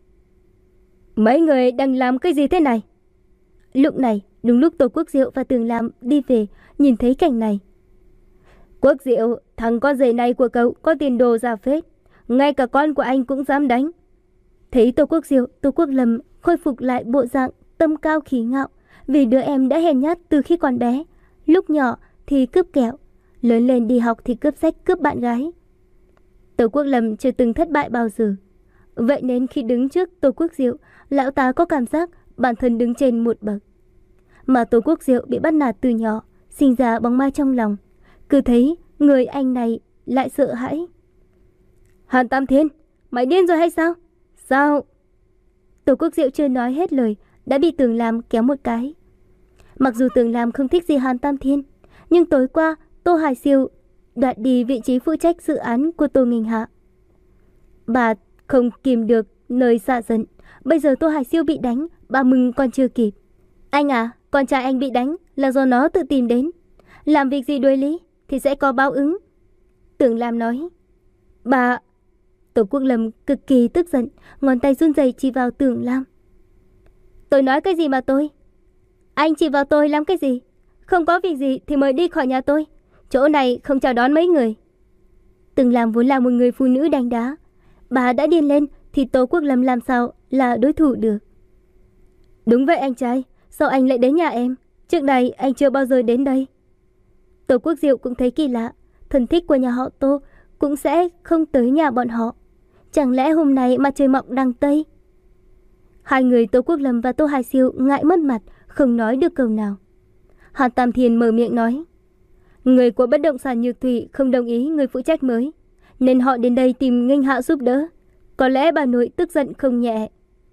Speaker 1: Mấy người đang làm cái gì thế này? Lúc này, đúng lúc Tô Quốc Diệu và Tường Lam đi về, nhìn thấy cảnh này. Quốc Diệu, thằng con rể này của cậu có tiền đồ ra phết, ngay cả con của anh cũng dám đánh. Thấy Tô Quốc Diệu, Tô Quốc Lâm khôi phục lại bộ dạng tâm cao khí ngạo, vì đứa em đã hèn nhát từ khi còn bé, lúc nhỏ thì cướp kẹo, lớn lên đi học thì cướp sách cướp bạn gái. Tô Quốc Lâm chưa từng thất bại bao giờ, vậy nên khi đứng trước Tô Quốc Diệu, lão ta có cảm giác bản thân đứng trên một bậc. Mà Tô Quốc Diệu bị bắt nạt từ nhỏ, sinh ra bóng ma trong lòng, cứ thấy người anh này lại sợ hãi. Hàn Tam Thiên, mày điên rồi hay sao? Sao? Tô Quốc Diệu chưa nói hết lời đã bị Tường Lam kéo một cái. Mặc dù Tường Lam không thích gì Hàn Tam Thiên, nhưng tối qua Tô Hải Siêu đoạt đi vị trí phụ trách dự án của Tô Nghênh Hạ. Bà không kìm được nơi xả giận. Bây giờ Tô Hải Siêu bị đánh, bà mừng còn chưa kịp. Anh à, con trai anh bị đánh là do nó tự tìm đến. Làm việc gì đối lý thì sẽ có báo ứng. Tường Lam nói. Bà... Tô Quốc Lâm cực kỳ tức giận, ngón tay run rẩy chỉ vào Tường Lam. Tôi nói cái gì mà tôi? Anh chỉ vào tôi làm cái gì? Không có việc gì thì mời đi khỏi nhà tôi. Chỗ này không chào đón mấy người. Tường Lam vốn là một người phụ nữ đánh đá. Bà đã điên lên thì Tô Quốc Lâm làm sao là đối thủ được. Đúng vậy anh trai, sao anh lại đến nhà em? Trước đây anh chưa bao giờ đến đây. Tô Quốc Diệu cũng thấy kỳ lạ, thân thích của nhà họ Tô cũng sẽ không tới nhà bọn họ. Chẳng lẽ hôm nay mà trời mọc đằng Tây? Hai người Tô Quốc Lâm và Tô Hải Siêu ngại mất mặt, không nói được câu nào. Hàn Tam Thiên mở miệng nói. Người của bất động sản Nhược Thủy không đồng ý người phụ trách mới, nên họ đến đây tìm Nghênh Hạ giúp đỡ. Có lẽ bà nội tức giận không nhẹ.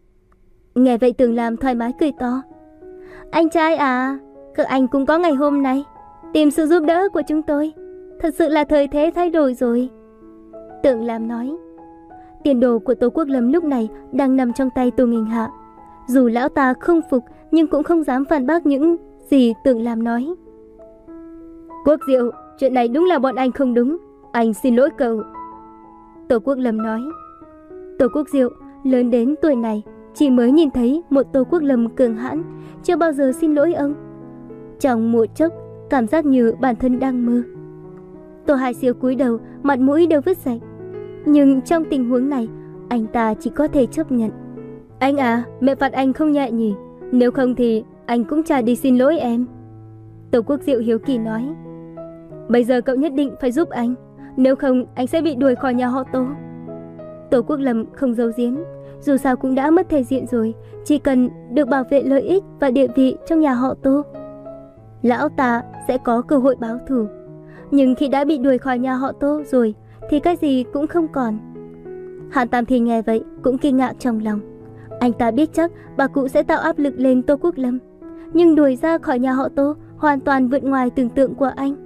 Speaker 1: Nghe vậy Tường Lam thoải mái cười to. Anh trai à, các anh cũng có ngày hôm nay, tìm sự giúp đỡ của chúng tôi. Thật sự là thời thế thay đổi rồi. Tường Lam nói. Tiền đồ của Tô Quốc Lâm lúc này đang nằm trong tay Tô Nghênh Hạ. Dù lão ta không phục nhưng cũng không dám phản bác những gì Tường Lam nói. Quốc Diệu, chuyện này đúng là bọn anh không đúng. Anh xin lỗi cậu. Tô Quốc Lâm nói. Tô Quốc Diệu lớn đến tuổi này chỉ mới nhìn thấy một Tô Quốc Lâm cường hãn, chưa bao giờ xin lỗi ông. Trong một chốc cảm giác như bản thân đang mơ. Tô Hải Siêu cúi đầu, mặt mũi đều vứt sạch. Nhưng trong tình huống này anh ta chỉ có thể chấp nhận. Anh à, mẹ phạt anh không nhẹ nhỉ? Nếu không thì anh cũng chả đi xin lỗi em. Tô Quốc Diệu hiếu kỳ nói. Bây giờ cậu nhất định phải giúp anh, nếu không anh sẽ bị đuổi khỏi nhà họ Tô. Tô Quốc Lâm không giấu giếm, dù sao cũng đã mất thể diện rồi, chỉ cần được bảo vệ lợi ích và địa vị trong nhà họ Tô, lão ta sẽ có cơ hội báo thù. Nhưng khi đã bị đuổi khỏi nhà họ Tô rồi thì cái gì cũng không còn. Hàn Tam Thiên nghe vậy cũng kinh ngạc trong lòng. Anh ta biết chắc bà cụ sẽ tạo áp lực lên Tô Quốc Lâm, nhưng đuổi ra khỏi nhà họ Tô hoàn toàn vượt ngoài tưởng tượng của anh.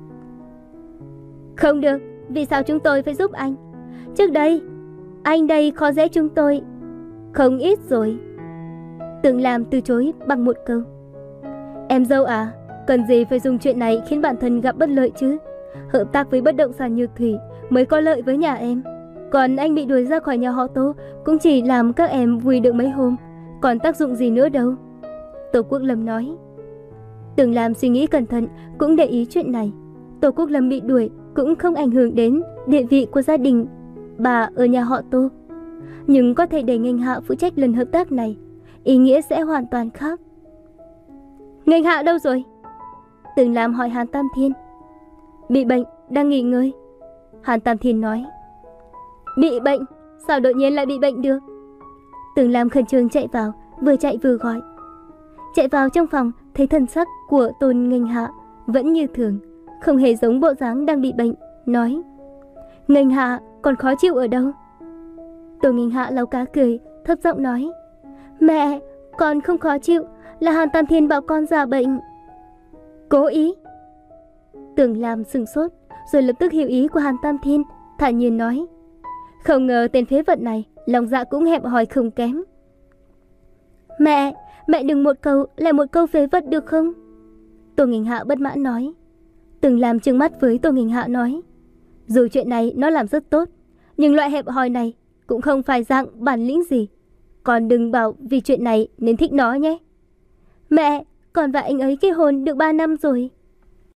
Speaker 1: Không được, vì sao chúng tôi phải giúp anh? Trước đây, anh đây khó dễ chúng tôi không ít rồi. Tường Lam từ chối bằng một câu. Em dâu à, cần gì phải dùng chuyện này khiến bản thân gặp bất lợi chứ? Hợp tác với bất động sản Nhược Thủy mới có lợi với nhà em. Còn anh bị đuổi ra khỏi nhà họ Tô cũng chỉ làm các em vui được mấy hôm, còn tác dụng gì nữa đâu. Tô Quốc Lâm nói. Tường Lam suy nghĩ cẩn thận cũng để ý chuyện này. Tô Quốc Lâm bị đuổi cũng không ảnh hưởng đến địa vị của gia đình bà ở nhà họ Tô. Nhưng có thể để Nghênh Hạ phụ trách lần hợp tác này, ý nghĩa sẽ hoàn toàn khác. Nghênh Hạ đâu rồi? Tường Lam hỏi Hàn Tam Thiên. Bị bệnh, đang nghỉ ngơi. Hàn Tam Thiên nói. Bị bệnh? Sao đột nhiên lại bị bệnh được? Tường Lam khẩn trương chạy vào, vừa chạy vừa gọi. Chạy vào trong phòng, thấy thần sắc của Tôn Nghênh Hạ vẫn như thường, không hề giống bộ dáng đang bị bệnh, nói. Nghênh Hạ còn khó chịu ở đâu? Tôn Nghênh Hạ lau cá cười, thấp giọng nói, mẹ, con không khó chịu, là Hàn Tam Thiên bảo con giả bệnh. Cố ý? Tưởng Lam sừng sốt, rồi lập tức hiểu ý của Hàn Tam Thiên, thản nhiên nói, không ngờ tên phế vật này lòng dạ cũng hẹp hòi không kém. Mẹ, mẹ đừng một câu lại một câu phế vật được không? Tô Nghinh Hạ bất mãn nói. Tưởng Lam trừng mắt với Tô Nghinh Hạ nói, dù chuyện này nó làm rất tốt, nhưng loại hẹp hòi này cũng không phải dạng bản lĩnh gì. Con đừng bảo vì chuyện này nên thích nó nhé. Mẹ, con và anh ấy kết hôn được ba năm rồi.